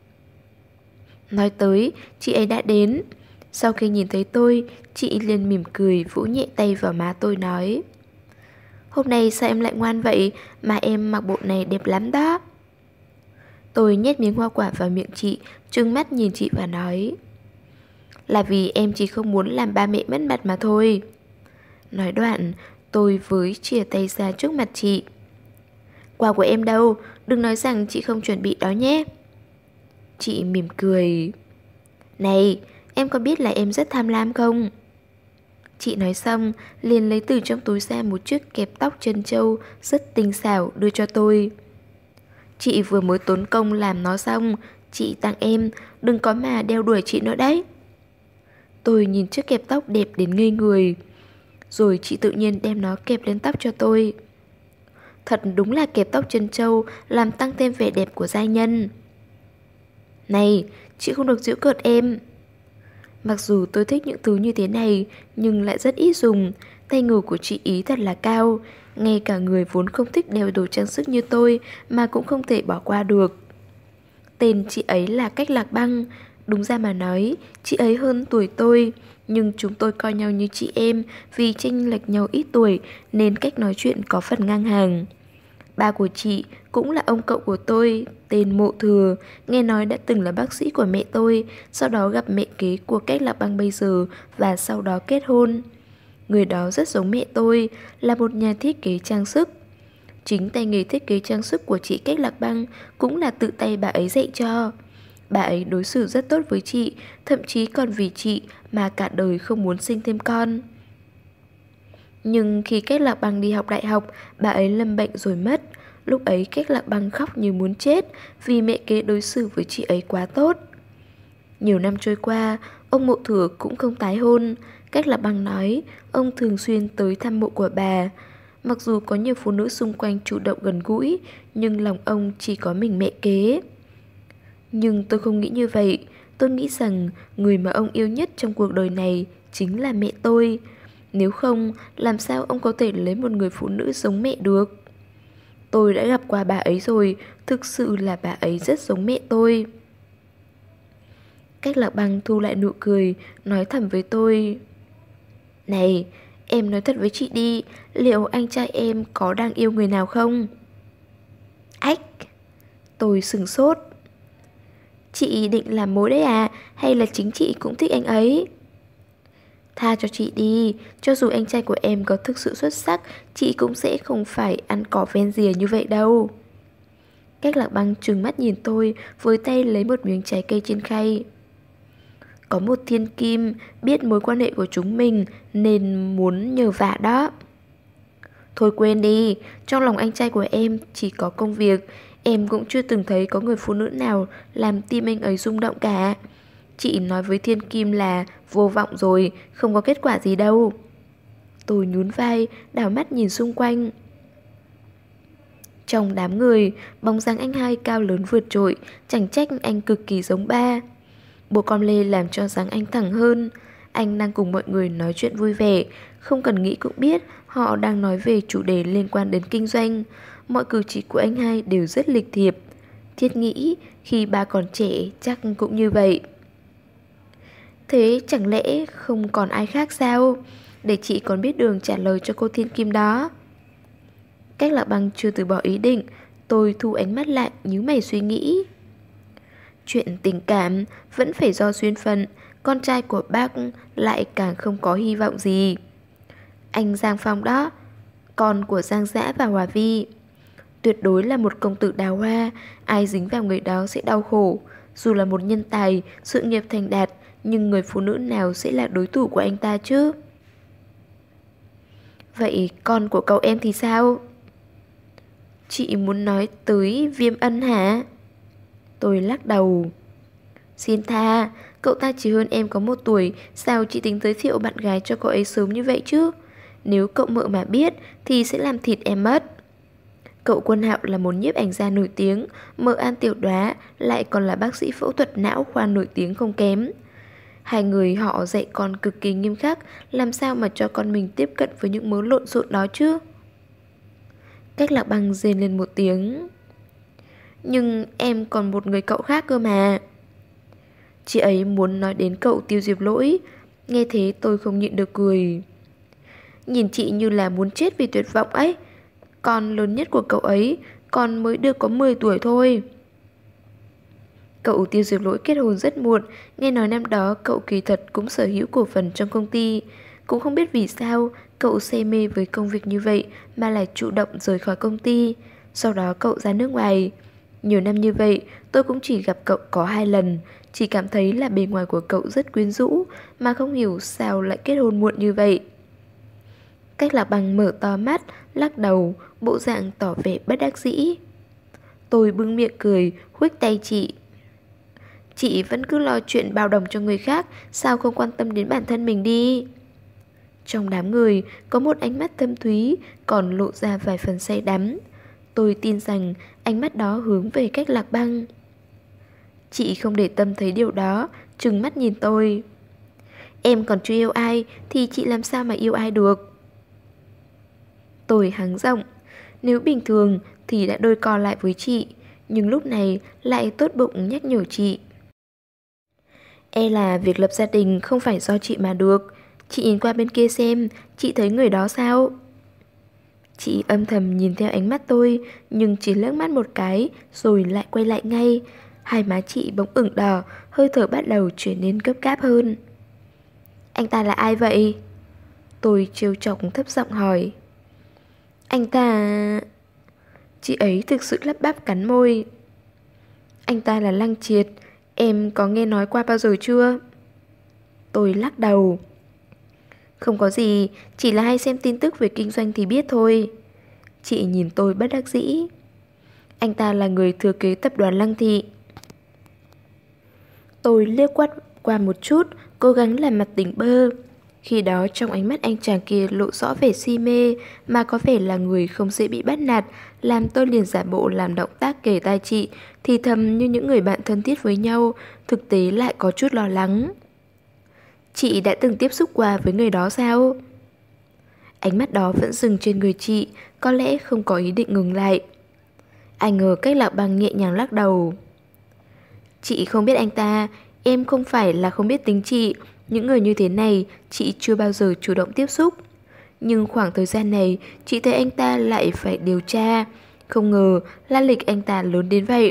Speaker 1: Nói tới, chị ấy đã đến. Sau khi nhìn thấy tôi, chị liền mỉm cười vỗ nhẹ tay vào má tôi nói: "Hôm nay sao em lại ngoan vậy, mà em mặc bộ này đẹp lắm đó." Tôi nhét miếng hoa quả vào miệng chị, trừng mắt nhìn chị và nói: "Là vì em chỉ không muốn làm ba mẹ mất mặt mà thôi." Nói đoạn, tôi với chìa tay ra trước mặt chị. "Quà của em đâu, đừng nói rằng chị không chuẩn bị đó nhé." Chị mỉm cười: "Này, em có biết là em rất tham lam không?" Chị nói xong, liền lấy từ trong túi ra một chiếc kẹp tóc trân châu rất tinh xảo đưa cho tôi. "Chị vừa mới tốn công làm nó xong, chị tặng em, đừng có mà đeo đuổi chị nữa đấy." Tôi nhìn chiếc kẹp tóc đẹp đến ngây người. Rồi chị tự nhiên đem nó kẹp lên tóc cho tôi. Thật đúng là kẹp tóc trân châu làm tăng thêm vẻ đẹp của giai nhân. "Này, chị không được giễu cợt em." Mặc dù tôi thích những thứ như thế này, nhưng lại rất ít dùng. Tay nghề của chị ý thật là cao, ngay cả người vốn không thích đeo đồ trang sức như tôi mà cũng không thể bỏ qua được. Tên chị ấy là Cách Lạc Băng. Đúng ra mà nói, chị ấy hơn tuổi tôi, nhưng chúng tôi coi nhau như chị em vì chênh lệch nhau ít tuổi nên cách nói chuyện có phần ngang hàng. Ba của chị cũng là ông cậu của tôi, tên Mộ Thừa, nghe nói đã từng là bác sĩ của mẹ tôi, sau đó gặp mẹ kế của Cách Lạc Băng bây giờ và sau đó kết hôn. Người đó rất giống mẹ tôi, là một nhà thiết kế trang sức. Chính tay nghề thiết kế trang sức của chị Cách Lạc Băng cũng là tự tay bà ấy dạy cho. Bà ấy đối xử rất tốt với chị, thậm chí còn vì chị mà cả đời không muốn sinh thêm con. Nhưng khi Cách Lạc Băng đi học đại học, bà ấy lâm bệnh rồi mất. Lúc ấy Cách Lạc Băng khóc như muốn chết vì mẹ kế đối xử với chị ấy quá tốt. Nhiều năm trôi qua, ông Mộ Thừa cũng không tái hôn. Cách Lạc Băng nói, ông thường xuyên tới thăm mộ của bà. Mặc dù có nhiều phụ nữ xung quanh chủ động gần gũi, nhưng lòng ông chỉ có mình mẹ kế. Nhưng tôi không nghĩ như vậy. Tôi nghĩ rằng người mà ông yêu nhất trong cuộc đời này chính là mẹ tôi. Nếu không, làm sao ông có thể lấy một người phụ nữ giống mẹ được? Tôi đã gặp qua bà ấy rồi, thực sự là bà ấy rất giống mẹ tôi. Cách Lạc Băng thu lại nụ cười, nói thầm với tôi: "Này, em nói thật với chị đi, liệu anh trai em có đang yêu người nào không?" Ách! Tôi sửng sốt. "Chị định làm mối đấy à, hay là chính chị cũng thích anh ấy?" "Tha cho chị đi, cho dù anh trai của em có thực sự xuất sắc, chị cũng sẽ không phải ăn cỏ ven rìa như vậy đâu." Cách Lạc Băng trừng mắt nhìn tôi, với tay lấy một miếng trái cây trên khay. "Có một thiên kim biết mối quan hệ của chúng mình nên muốn nhờ vả đó." "Thôi quên đi, trong lòng anh trai của em chỉ có công việc. Em cũng chưa từng thấy có người phụ nữ nào làm tim anh ấy rung động cả. Chị nói với thiên kim là vô vọng rồi, không có kết quả gì đâu." Tôi nhún vai, đảo mắt nhìn xung quanh. Trong đám người, bóng dáng anh hai cao lớn vượt trội, chẳng trách anh cực kỳ giống ba. Bộ com lê làm cho dáng anh thẳng hơn. anh đang cùng mọi người nói chuyện vui vẻ. Không cần nghĩ cũng biết họ đang nói về chủ đề liên quan đến kinh doanh. Mọi cử chỉ của anh hai đều rất lịch thiệp. Thiết nghĩ khi ba còn trẻ chắc cũng như vậy. Thế chẳng lẽ không còn ai khác sao? Để chị còn biết đường trả lời cho cô thiên kim đó. Cách Lạc Băng chưa từ bỏ ý định. Tôi thu ánh mắt lại, nhíu mày suy nghĩ. Chuyện tình cảm vẫn phải do duyên phận. Con trai của bác lại càng không có hy vọng gì. Anh Giang Phong đó, con của Giang Dã và Hòa Vi, tuyệt đối là một công tử đào hoa. Ai dính vào người đó sẽ đau khổ. Dù là một nhân tài, sự nghiệp thành đạt, nhưng người phụ nữ nào sẽ là đối thủ của anh ta chứ? Vậy con của cậu em thì sao? Chị muốn nói tới Viêm Ân hả? Tôi lắc đầu. Xin tha, cậu ta chỉ hơn em có một tuổi. Sao chị tính giới thiệu bạn gái cho cậu ấy sớm như vậy chứ? Nếu cậu mợ mà biết thì sẽ làm thịt em mất. Cậu Quân Hạo là một nhiếp ảnh gia nổi tiếng, mợ An Tiểu Đoá lại còn là bác sĩ phẫu thuật não khoa nổi tiếng không kém. Hai người họ dạy con cực kỳ nghiêm khắc, làm sao mà cho con mình tiếp cận với những mớ lộn xộn đó chứ? Cách Lạc Băng rên lên một tiếng. Nhưng em còn một người cậu khác cơ mà. Chị ấy muốn nói đến cậu Tiêu Diệp Lỗi. Nghe thế tôi không nhịn được cười. Nhìn chị như là muốn chết vì tuyệt vọng ấy. Con lớn nhất của cậu ấy còn mới được có mười tuổi thôi. Cậu Tiêu Diệp Lỗi kết hôn rất muộn. Nghe nói năm đó cậu kỳ thật cũng sở hữu cổ phần trong công ty. Cũng không biết vì sao cậu say mê với công việc như vậy mà lại chủ động rời khỏi công ty. Sau đó cậu ra nước ngoài. Nhiều năm như vậy tôi cũng chỉ gặp cậu có hai lần. Chỉ cảm thấy là bề ngoài của cậu rất quyến rũ, mà không hiểu sao lại kết hôn muộn như vậy. Cách Lạc Băng mở to mắt, lắc đầu, bộ dạng tỏ vẻ bất đắc dĩ. Tôi bưng miệng cười, huých tay chị. Chị vẫn cứ lo chuyện bao đồng cho người khác, sao không quan tâm đến bản thân mình đi? Trong đám người có một ánh mắt thâm thúy, còn lộ ra vài phần say đắm. Tôi tin rằng ánh mắt đó hướng về Cách Lạc Băng. Chị không để tâm thấy điều đó, trừng mắt nhìn tôi. Em còn chưa yêu ai thì chị làm sao mà yêu ai được? Tôi hắng giọng. Nếu bình thường thì đã đôi co lại với chị, nhưng lúc này lại tốt bụng nhắc nhở chị. E là việc lập gia đình không phải do chị mà được. Chị nhìn qua bên kia xem, chị thấy người đó sao? Chị âm thầm nhìn theo ánh mắt tôi, nhưng chỉ liếc mắt một cái rồi lại quay lại ngay. Hai má chị bỗng ửng đỏ, hơi thở bắt đầu trở nên gấp gáp hơn. Anh ta là ai vậy? Tôi trêu chọc thấp giọng hỏi. Anh ta... Chị ấy thực sự lắp bắp cắn môi. Anh ta là Lăng Triệt. Em có nghe nói qua bao giờ chưa? Tôi lắc đầu. Không có gì, chỉ là hay xem tin tức về kinh doanh thì biết thôi. Chị nhìn tôi bất đắc dĩ. Anh ta là người thừa kế tập đoàn Lăng Thị. Tôi liếc quát qua một chút, cố gắng làm mặt tỉnh bơ. Khi đó trong ánh mắt anh chàng kia lộ rõ vẻ si mê, mà có vẻ là người không dễ bị bắt nạt, làm tôi liền giả bộ làm động tác kề tai chị, thì thầm như những người bạn thân thiết với nhau, thực tế lại có chút lo lắng. Chị đã từng tiếp xúc qua với người đó sao? Ánh mắt đó vẫn dừng trên người chị, có lẽ không có ý định ngừng lại. Ai ngờ Cách Lạc Băng nhẹ nhàng lắc đầu. Chị không biết anh ta, em không phải là không biết tính chị. Những người như thế này chị chưa bao giờ chủ động tiếp xúc. Nhưng khoảng thời gian này chị thấy anh ta lại phải điều tra. Không ngờ la lịch anh ta lớn đến vậy.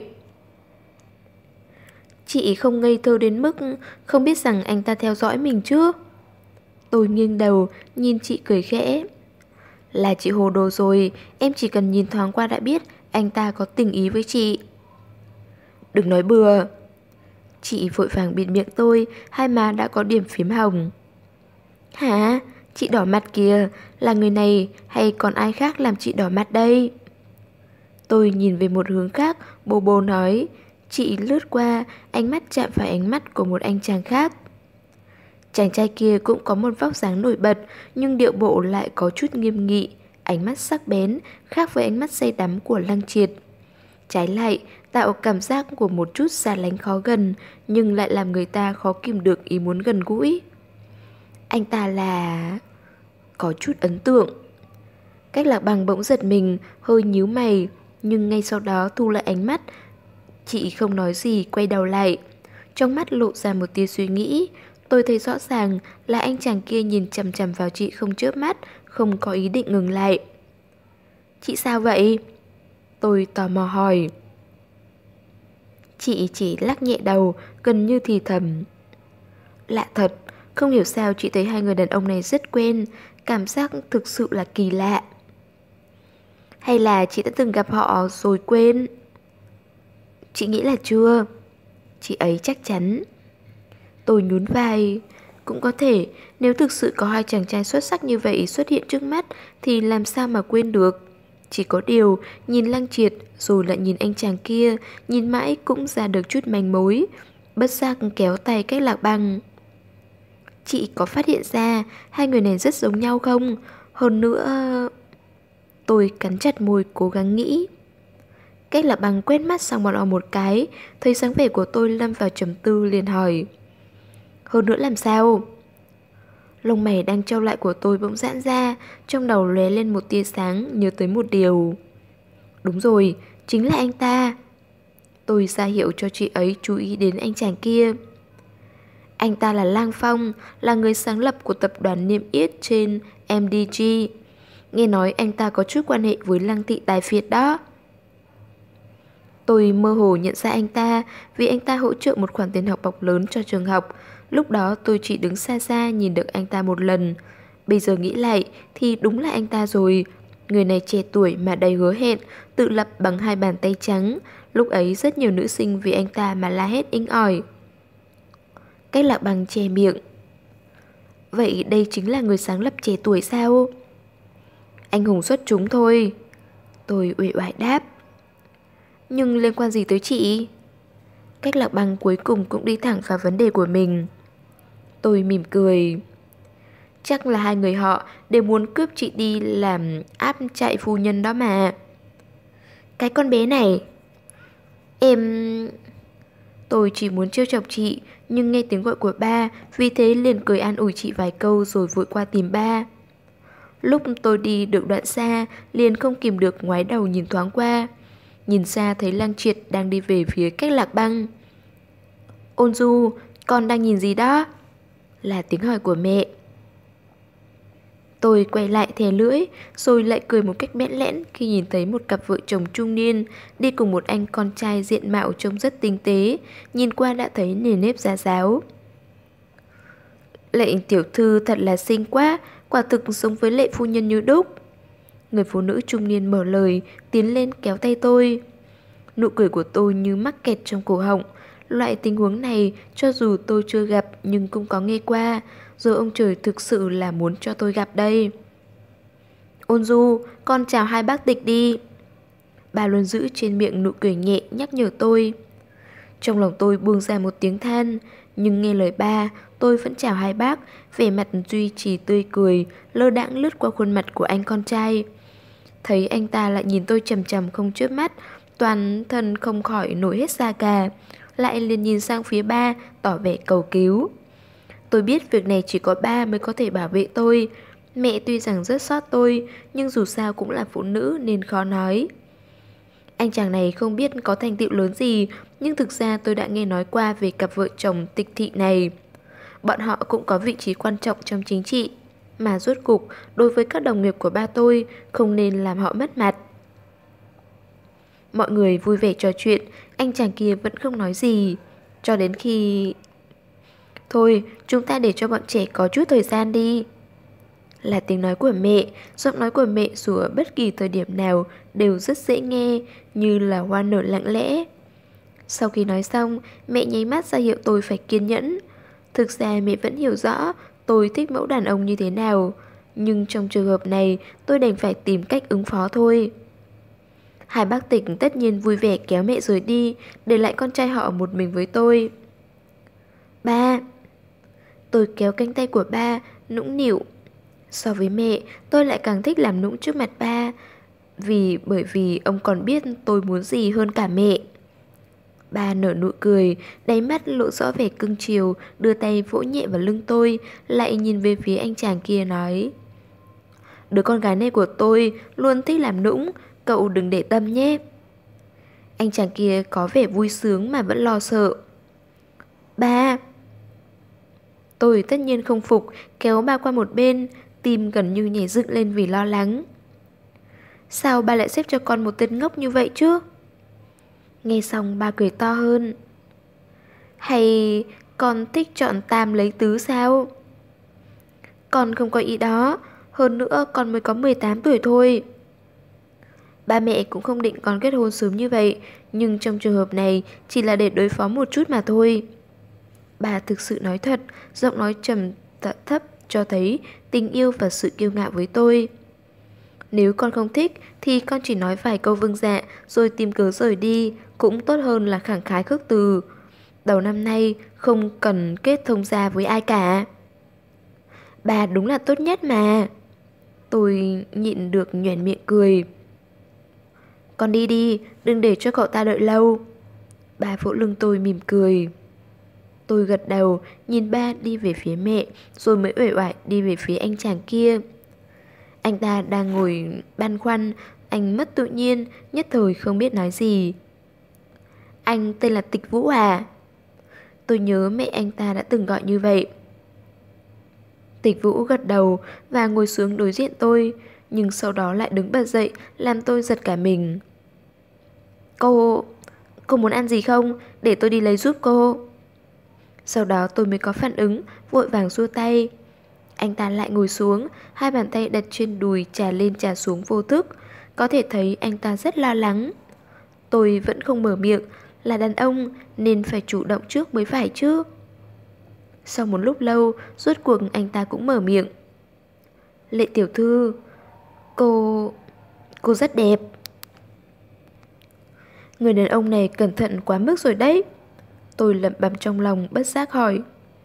Speaker 1: Chị không ngây thơ đến mức không biết rằng anh ta theo dõi mình chứ? Tôi nghiêng đầu nhìn chị cười khẽ. Là chị hồ đồ rồi, em chỉ cần nhìn thoáng qua đã biết anh ta có tình ý với chị. Đừng nói bừa. Chị vội vàng bịt miệng tôi, hai má đã có điểm phím hồng. Hả? Chị đỏ mặt kìa, là người này hay còn ai khác làm chị đỏ mặt đây? Tôi nhìn về một hướng khác, bô bô nói. Chị lướt qua, ánh mắt chạm phải ánh mắt của một anh chàng khác. Chàng trai kia cũng có một vóc dáng nổi bật, nhưng điệu bộ lại có chút nghiêm nghị, ánh mắt sắc bén, khác với ánh mắt say đắm của Lăng Triệt. Trái lại, tạo cảm giác của một chút xa lánh khó gần, nhưng lại làm người ta khó kìm được ý muốn gần gũi. Anh ta là... Có chút ấn tượng. Cách Lạc Bằng bỗng giật mình, hơi nhíu mày, nhưng ngay sau đó thu lại ánh mắt. Chị không nói gì, quay đầu lại. Trong mắt lộ ra một tia suy nghĩ. Tôi thấy rõ ràng là anh chàng kia nhìn chằm chằm vào chị không chớp mắt, không có ý định ngừng lại. Chị sao vậy? Tôi tò mò hỏi. Chị chỉ lắc nhẹ đầu, gần như thì thầm. Lạ thật, không hiểu sao chị thấy hai người đàn ông này rất quen, cảm giác thực sự là kỳ lạ. Hay là chị đã từng gặp họ rồi quên? Chị nghĩ là chưa. Chị ấy chắc chắn. Tôi nhún vai. Cũng có thể, nếu thực sự có hai chàng trai xuất sắc như vậy xuất hiện trước mắt thì làm sao mà quên được. Chỉ có điều, nhìn Lăng Triệt rồi lại nhìn anh chàng kia, nhìn mãi cũng ra được chút manh mối. Bất giác kéo tay Cách Lạc Bằng. Chị có phát hiện ra hai người này rất giống nhau không? Hơn nữa... Tôi cắn chặt môi cố gắng nghĩ. Cách Lạc Bằng quét mắt sang bọn họ một cái, thấy dáng vẻ của tôi lâm vào trầm tư liền hỏi. Hơn nữa làm sao? Lông mày đang trao lại của tôi bỗng giãn ra, trong đầu lóe lên một tia sáng, nhớ tới một điều. Đúng rồi, chính là anh ta. Tôi ra hiệu cho chị ấy chú ý đến anh chàng kia. Anh ta là Lang Phong, là người sáng lập của tập đoàn niêm yết trên em đê giê. Nghe nói anh ta có chút quan hệ với Lăng Thị Tài Phiệt đó. Tôi mơ hồ nhận ra anh ta vì anh ta hỗ trợ một khoản tiền học bổng lớn cho trường học. Lúc đó tôi chỉ đứng xa xa nhìn được anh ta một lần. Bây giờ nghĩ lại thì đúng là anh ta rồi. Người này trẻ tuổi mà đầy hứa hẹn, tự lập bằng hai bàn tay trắng. Lúc ấy rất nhiều nữ sinh vì anh ta mà la hét inh ỏi. Cách Lạc Bằng che miệng. Vậy đây chính là người sáng lập trẻ tuổi sao? Anh hùng xuất chúng thôi. Tôi uể oải đáp. Nhưng liên quan gì tới chị? Cách Lạc Bằng cuối cùng cũng đi thẳng vào vấn đề của mình. Tôi mỉm cười. Chắc là hai người họ đều muốn cướp chị đi làm áp trại phu nhân đó mà. Cái con bé này. Em... Tôi chỉ muốn trêu chọc chị, nhưng nghe tiếng gọi của ba, vì thế liền cười an ủi chị vài câu rồi vội qua tìm ba. Lúc tôi đi được đoạn xa, liền không kìm được ngoái đầu nhìn thoáng qua. Nhìn xa thấy Lăng Triệt đang đi về phía Cách Lạc Băng. Ôn Du, con đang nhìn gì đó? Là tiếng hỏi của mẹ. Tôi quay lại thè lưỡi, rồi lại cười một cách bẽn lẽn khi nhìn thấy một cặp vợ chồng trung niên đi cùng một anh con trai diện mạo trông rất tinh tế, nhìn qua đã thấy nề nếp ra giáo. Lệnh tiểu thư thật là xinh quá, quả thực giống với Lệ phu nhân như đúc. Người phụ nữ trung niên mở lời, tiến lên kéo tay tôi. Nụ cười của tôi như mắc kẹt trong cổ họng. Loại tình huống này cho dù tôi chưa gặp nhưng cũng có nghe qua. Rồi ông trời thực sự là muốn cho tôi gặp đây. Ôn Du, con chào hai bác tịch đi. Bà luôn giữ trên miệng nụ cười nhẹ nhắc nhở tôi. Trong lòng tôi buông ra một tiếng than. Nhưng nghe lời ba, tôi vẫn chào hai bác, vẻ mặt duy trì tươi cười, lơ đãng lướt qua khuôn mặt của anh con trai. Thấy anh ta lại nhìn tôi chằm chằm không chớp mắt, toàn thân không khỏi nổi hết da gà. Lại liền nhìn sang phía ba, tỏ vẻ cầu cứu. Tôi biết việc này chỉ có ba mới có thể bảo vệ tôi. Mẹ tuy rằng rất xót tôi, nhưng dù sao cũng là phụ nữ nên khó nói. Anh chàng này không biết có thành tựu lớn gì, nhưng thực ra tôi đã nghe nói qua về cặp vợ chồng Tịch Thị này. Bọn họ cũng có vị trí quan trọng trong chính trị, mà rốt cục đối với các đồng nghiệp của ba tôi không nên làm họ mất mặt. Mọi người vui vẻ trò chuyện, anh chàng kia vẫn không nói gì. Cho đến khi... Thôi, chúng ta để cho bọn trẻ có chút thời gian đi. Là tiếng nói của mẹ, giọng nói của mẹ dù ở bất kỳ thời điểm nào đều rất dễ nghe, như là hoa nở lặng lẽ. Sau khi nói xong, mẹ nháy mắt ra hiệu tôi phải kiên nhẫn. Thực ra mẹ vẫn hiểu rõ tôi thích mẫu đàn ông như thế nào, nhưng trong trường hợp này tôi đành phải tìm cách ứng phó thôi. Hai bác Tịch tất nhiên vui vẻ kéo mẹ rời đi, để lại con trai họ một mình với tôi. Ba. Tôi kéo cánh tay của ba, nũng nịu. So với mẹ, tôi lại càng thích làm nũng trước mặt ba, vì bởi vì ông còn biết tôi muốn gì hơn cả mẹ. Bà nở nụ cười, đáy mắt lộ rõ vẻ cưng chiều, đưa tay vỗ nhẹ vào lưng tôi, lại nhìn về phía anh chàng kia nói: đứa con gái này của tôi luôn thích làm nũng, cậu đừng để tâm nhé. Anh chàng kia có vẻ vui sướng mà vẫn lo sợ. Ba! Tôi tất nhiên không phục, kéo ba qua một bên, tim gần như nhảy dựng lên vì lo lắng. Sao ba lại xếp cho con một tên ngốc như vậy chứ? Nghe xong ba cười to hơn. Hay con thích chọn tam lấy tứ sao? Con không có ý đó, hơn nữa con mới có mười tám tuổi thôi. Ba mẹ cũng không định con kết hôn sớm như vậy, nhưng trong trường hợp này chỉ là để đối phó một chút mà thôi. Bà thực sự nói thật, giọng nói trầm thấp cho thấy tình yêu và sự kiêu ngạo với tôi. Nếu con không thích thì con chỉ nói vài câu vâng dạ rồi tìm cớ rời đi, cũng tốt hơn là khẳng khái khước từ. Đầu năm nay không cần kết thông gia với ai cả. Bà đúng là tốt nhất mà. Tôi nhịn được nhoẻn miệng cười. Con đi đi, đừng để cho cậu ta đợi lâu. Bà vỗ lưng tôi mỉm cười. Tôi gật đầu, nhìn ba đi về phía mẹ, rồi mới uể oải đi về phía anh chàng kia. Anh ta đang ngồi băn khoăn, anh mất tự nhiên, nhất thời không biết nói gì. Anh tên là Tịch Vũ à? Tôi nhớ mẹ anh ta đã từng gọi như vậy. Tịch Vũ gật đầu và ngồi xuống đối diện tôi, nhưng sau đó lại đứng bật dậy làm tôi giật cả mình. Cô... cô muốn ăn gì không? Để tôi đi lấy giúp cô. Sau đó tôi mới có phản ứng, vội vàng xua tay. Anh ta lại ngồi xuống, hai bàn tay đặt trên đùi trà lên trà xuống vô thức. Có thể thấy anh ta rất lo lắng. Tôi vẫn không mở miệng, là đàn ông nên phải chủ động trước mới phải chứ. Sau một lúc lâu, rốt cuộc anh ta cũng mở miệng. Lệ tiểu thư, cô... cô rất đẹp. Người đàn ông này cẩn thận quá mức rồi đấy. Tôi lẩm bẩm trong lòng bất giác hỏi.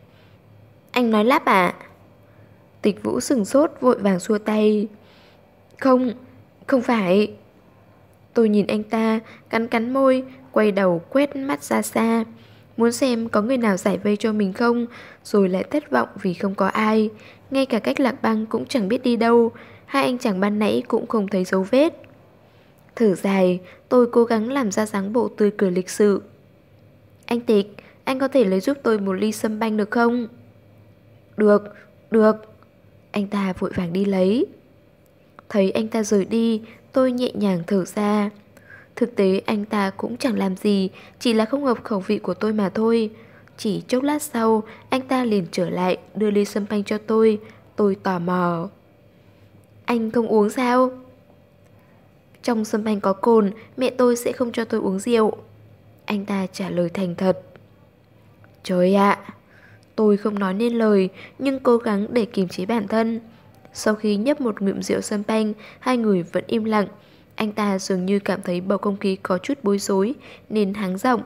Speaker 1: Anh nói lắp à? Tịch Vũ sừng sốt vội vàng xua tay. Không, không phải. Tôi nhìn anh ta, cắn cắn môi, quay đầu quét mắt ra xa, muốn xem có người nào giải vây cho mình không, rồi lại thất vọng vì không có ai. Ngay cả Cách Lạc Băng cũng chẳng biết đi đâu, hai anh chàng ban nãy cũng không thấy dấu vết. Thở dài, tôi cố gắng làm ra dáng bộ tươi cười lịch sự. Anh Tịch, anh có thể lấy giúp tôi một ly sâm banh được không? Được, được. Anh ta vội vàng đi lấy. Thấy anh ta rời đi, tôi nhẹ nhàng thở ra. Thực tế anh ta cũng chẳng làm gì, chỉ là không hợp khẩu vị của tôi mà thôi. Chỉ chốc lát sau, anh ta liền trở lại đưa ly sâm banh cho tôi. Tôi tò mò. Anh không uống sao? Trong sâm banh có cồn, mẹ tôi sẽ không cho tôi uống rượu. Anh ta trả lời thành thật. Trời ạ! Tôi không nói nên lời, nhưng cố gắng để kiềm chế bản thân. Sau khi nhấp một ngụm rượu sâm banh, hai người vẫn im lặng. Anh ta dường như cảm thấy bầu không khí có chút bối rối, nên hắng giọng.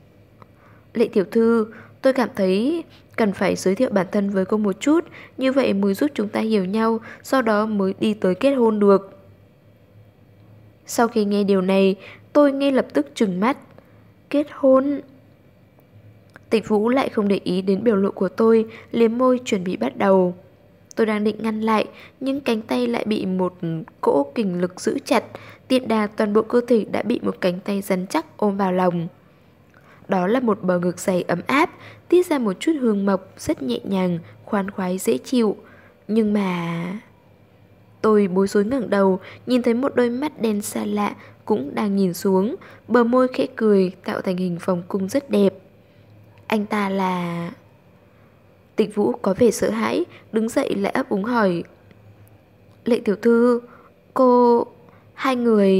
Speaker 1: Lệ tiểu thư, tôi cảm thấy cần phải giới thiệu bản thân với cô một chút, như vậy mới giúp chúng ta hiểu nhau, sau đó mới đi tới kết hôn được. Sau khi nghe điều này, tôi ngay lập tức trừng mắt. Kết hôn? Tịch Vũ lại không để ý đến biểu lộ của tôi, liếm môi chuẩn bị bắt đầu. Tôi đang định ngăn lại, nhưng cánh tay lại bị một cỗ kình lực giữ chặt, tiện đà toàn bộ cơ thể đã bị một cánh tay rắn chắc ôm vào lòng. Đó là một bờ ngực dày ấm áp, tiết ra một chút hương mộc rất nhẹ nhàng, khoan khoái dễ chịu. Nhưng mà... Tôi bối rối ngẩng đầu, nhìn thấy một đôi mắt đen xa lạ cũng đang nhìn xuống, bờ môi khẽ cười tạo thành hình vòng cung rất đẹp. Anh ta là... Tịch Vũ có vẻ sợ hãi, đứng dậy lại ấp úng hỏi. Lệ tiểu thư, cô... hai người...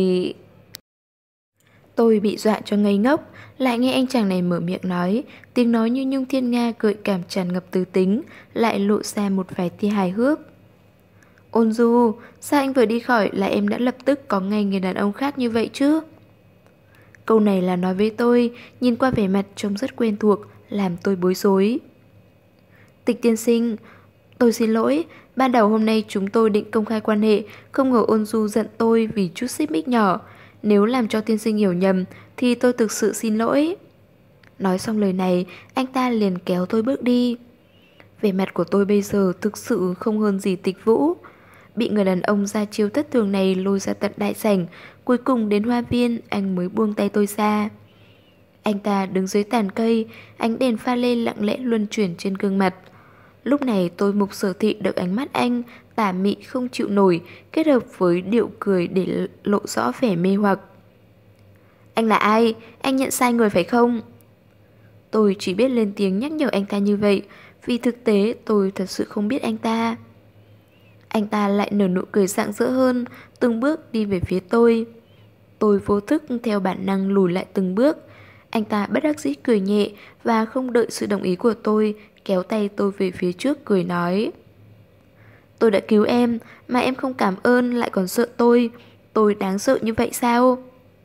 Speaker 1: Tôi bị dọa cho ngây ngốc, lại nghe anh chàng này mở miệng nói, tiếng nói như nhung thiên nga gợi cảm tràn ngập từ tính, lại lộ ra một vài tia hài hước. Ôn Du, sao anh vừa đi khỏi là em đã lập tức có ngay người đàn ông khác như vậy chứ? Câu này là nói với tôi, nhìn qua vẻ mặt trông rất quen thuộc, làm tôi bối rối. Tịch tiên sinh, tôi xin lỗi, ban đầu hôm nay chúng tôi định công khai quan hệ, không ngờ Ôn Du giận tôi vì chút xích mích nhỏ. Nếu làm cho tiên sinh hiểu nhầm thì tôi thực sự xin lỗi. Nói xong lời này, anh ta liền kéo tôi bước đi. Vẻ mặt của tôi bây giờ thực sự không hơn gì Tịch Vũ. Bị người đàn ông ra chiêu thất thường này lôi ra tận đại sảnh, cuối cùng đến hoa viên anh mới buông tay tôi ra. Anh ta đứng dưới tàn cây, ánh đèn pha lê lặng lẽ luân chuyển trên gương mặt. Lúc này tôi Mục Sở Thị được ánh mắt anh tà mị không chịu nổi, kết hợp với điệu cười để lộ rõ vẻ mê hoặc. Anh là ai? Anh nhận sai người phải không? Tôi chỉ biết lên tiếng nhắc nhở anh ta như vậy, vì thực tế tôi thật sự không biết anh ta. Anh ta lại nở nụ cười rạng rỡ hơn, từng bước đi về phía tôi. Tôi vô thức theo bản năng lùi lại từng bước. Anh ta bất đắc dĩ cười nhẹ và không đợi sự đồng ý của tôi, kéo tay tôi về phía trước cười nói. Tôi đã cứu em, mà em không cảm ơn lại còn sợ tôi. Tôi đáng sợ như vậy sao?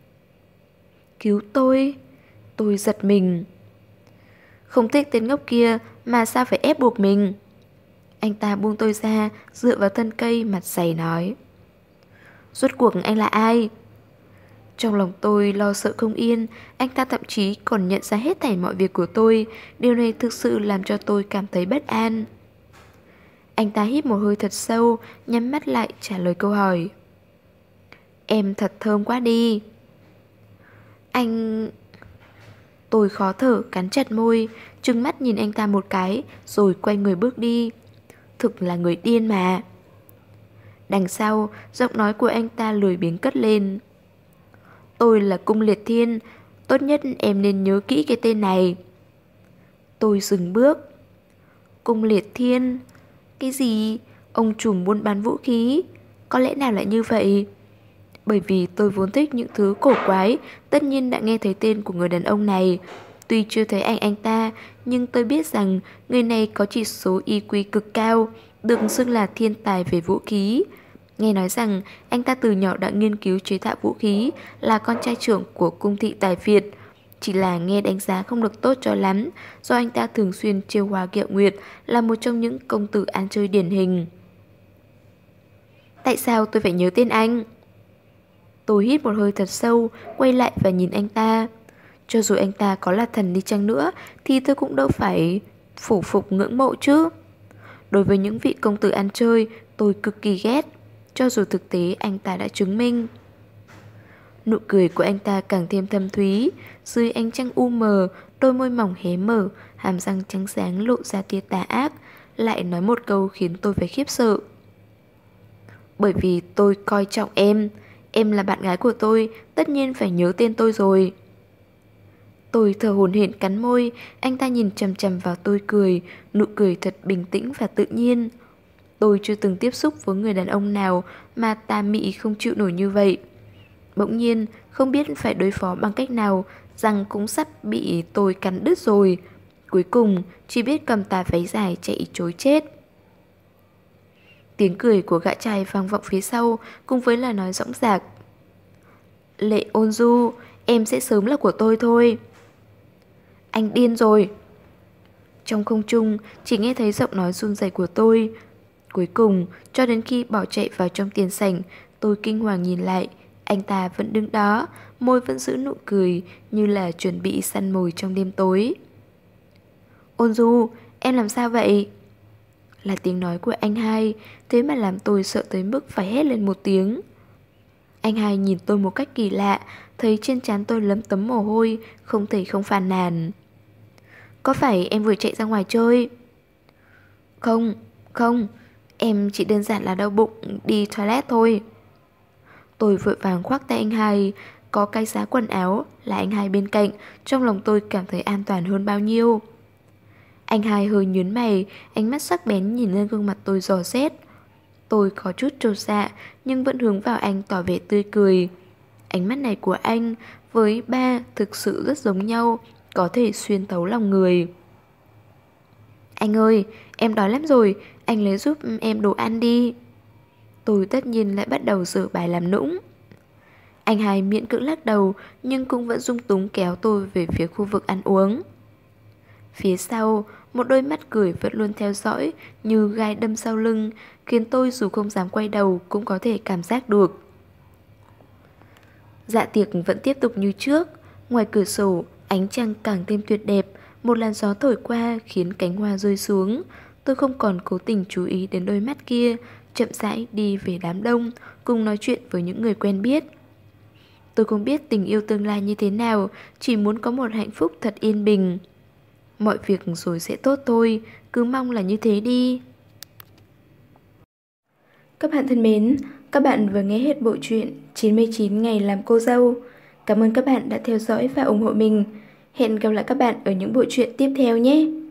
Speaker 1: Cứu tôi? Tôi giật mình. Không thích tên ngốc kia mà sao phải ép buộc mình? Anh ta buông tôi ra, dựa vào thân cây mặt dày nói. Rốt cuộc anh là ai? Trong lòng tôi lo sợ không yên, anh ta thậm chí còn nhận ra hết thảy mọi việc của tôi. Điều này thực sự làm cho tôi cảm thấy bất an. Anh ta hít một hơi thật sâu, nhắm mắt lại trả lời câu hỏi. Em thật thơm quá đi. Anh... Tôi khó thở, cắn chặt môi, trừng mắt nhìn anh ta một cái, rồi quay người bước đi. Thực là người điên mà. Đằng sau, giọng nói của anh ta lười biếng cất lên. Tôi là Cung Liệt Thiên, tốt nhất em nên nhớ kỹ cái tên này. Tôi dừng bước. Cung Liệt Thiên? Cái gì? Ông trùm buôn bán vũ khí? Có lẽ nào lại như vậy? Bởi vì tôi vốn thích những thứ cổ quái, tất nhiên đã nghe thấy tên của người đàn ông này. Tuy chưa thấy ảnh anh ta, nhưng tôi biết rằng người này có chỉ số i kiu cực cao, được xưng là thiên tài về vũ khí. Nghe nói rằng anh ta từ nhỏ đã nghiên cứu chế tạo vũ khí, là con trai trưởng của cung thị Tài Việt. Chỉ là nghe đánh giá không được tốt cho lắm, do anh ta thường xuyên trêu hoa ghẹo nguyệt, là một trong những công tử ăn chơi điển hình. Tại sao tôi phải nhớ tên anh? Tôi hít một hơi thật sâu, quay lại và nhìn anh ta. Cho dù anh ta có là thần đi chăng nữa, thì tôi cũng đâu phải phủ phục ngưỡng mộ chứ. Đối với những vị công tử ăn chơi, tôi cực kỳ ghét, cho dù thực tế anh ta đã chứng minh. Nụ cười của anh ta càng thêm thâm thúy, dưới ánh trăng u mờ, đôi môi mỏng hé mở, hàm răng trắng sáng lộ ra tia tà ác, lại nói một câu khiến tôi phải khiếp sợ. Bởi vì tôi coi trọng em, em là bạn gái của tôi, tất nhiên phải nhớ tên tôi rồi. Tôi thở hổn hển cắn môi, anh ta nhìn chằm chằm vào tôi cười, nụ cười thật bình tĩnh và tự nhiên. Tôi chưa từng tiếp xúc với người đàn ông nào mà tà mị không chịu nổi như vậy. Bỗng nhiên, không biết phải đối phó bằng cách nào, răng cũng sắp bị tôi cắn đứt rồi. Cuối cùng, chỉ biết cầm tà váy dài chạy trối chết. Tiếng cười của gã trai vang vọng phía sau, cùng với lời nói dõng dạc. Lệ Ôn Du, em sẽ sớm là của tôi thôi. Anh điên rồi. Trong không trung, chỉ nghe thấy giọng nói run rẩy của tôi. Cuối cùng, cho đến khi bỏ chạy vào trong tiền sảnh, tôi kinh hoàng nhìn lại. Anh ta vẫn đứng đó, môi vẫn giữ nụ cười, như là chuẩn bị săn mồi trong đêm tối. Ôn Du, em làm sao vậy? Là tiếng nói của anh hai, thế mà làm tôi sợ tới mức phải hét lên một tiếng. Anh hai nhìn tôi một cách kỳ lạ, thấy trên trán tôi lấm tấm mồ hôi, không thể không phàn nàn. Có phải em vừa chạy ra ngoài chơi? Không, không, em chỉ đơn giản là đau bụng, đi toilet thôi. Tôi vội vàng khoác tay anh hai, có cái giá quần áo là anh hai bên cạnh, trong lòng tôi cảm thấy an toàn hơn bao nhiêu. Anh hai hơi nhướng mày, ánh mắt sắc bén nhìn lên gương mặt tôi dò xét. Tôi có chút trột dạ, nhưng vẫn hướng vào anh tỏ vẻ tươi cười. Ánh mắt này của anh với ba thực sự rất giống nhau, có thể xuyên thấu lòng người. Anh ơi, em đói lắm rồi, anh lấy giúp em đồ ăn đi. Tôi tất nhiên lại bắt đầu dở bài làm nũng. Anh hai miễn cưỡng lắc đầu, nhưng cũng vẫn dung túng kéo tôi về phía khu vực ăn uống. Phía sau, một đôi mắt cười vẫn luôn theo dõi, như gai đâm sau lưng, khiến tôi dù không dám quay đầu cũng có thể cảm giác được. Dạ tiệc vẫn tiếp tục như trước. Ngoài cửa sổ, Ánh trăng càng thêm tuyệt đẹp, một làn gió thổi qua khiến cánh hoa rơi xuống. Tôi không còn cố tình chú ý đến đôi mắt kia, chậm rãi đi về đám đông, cùng nói chuyện với những người quen biết. Tôi không biết tình yêu tương lai như thế nào, chỉ muốn có một hạnh phúc thật yên bình. Mọi việc rồi sẽ tốt thôi, cứ mong là như thế đi. Các bạn thân mến, các bạn vừa nghe hết bộ truyện chín mươi chín ngày làm cô dâu. Cảm ơn các bạn đã theo dõi và ủng hộ mình. Hẹn gặp lại các bạn ở những bộ truyện tiếp theo nhé.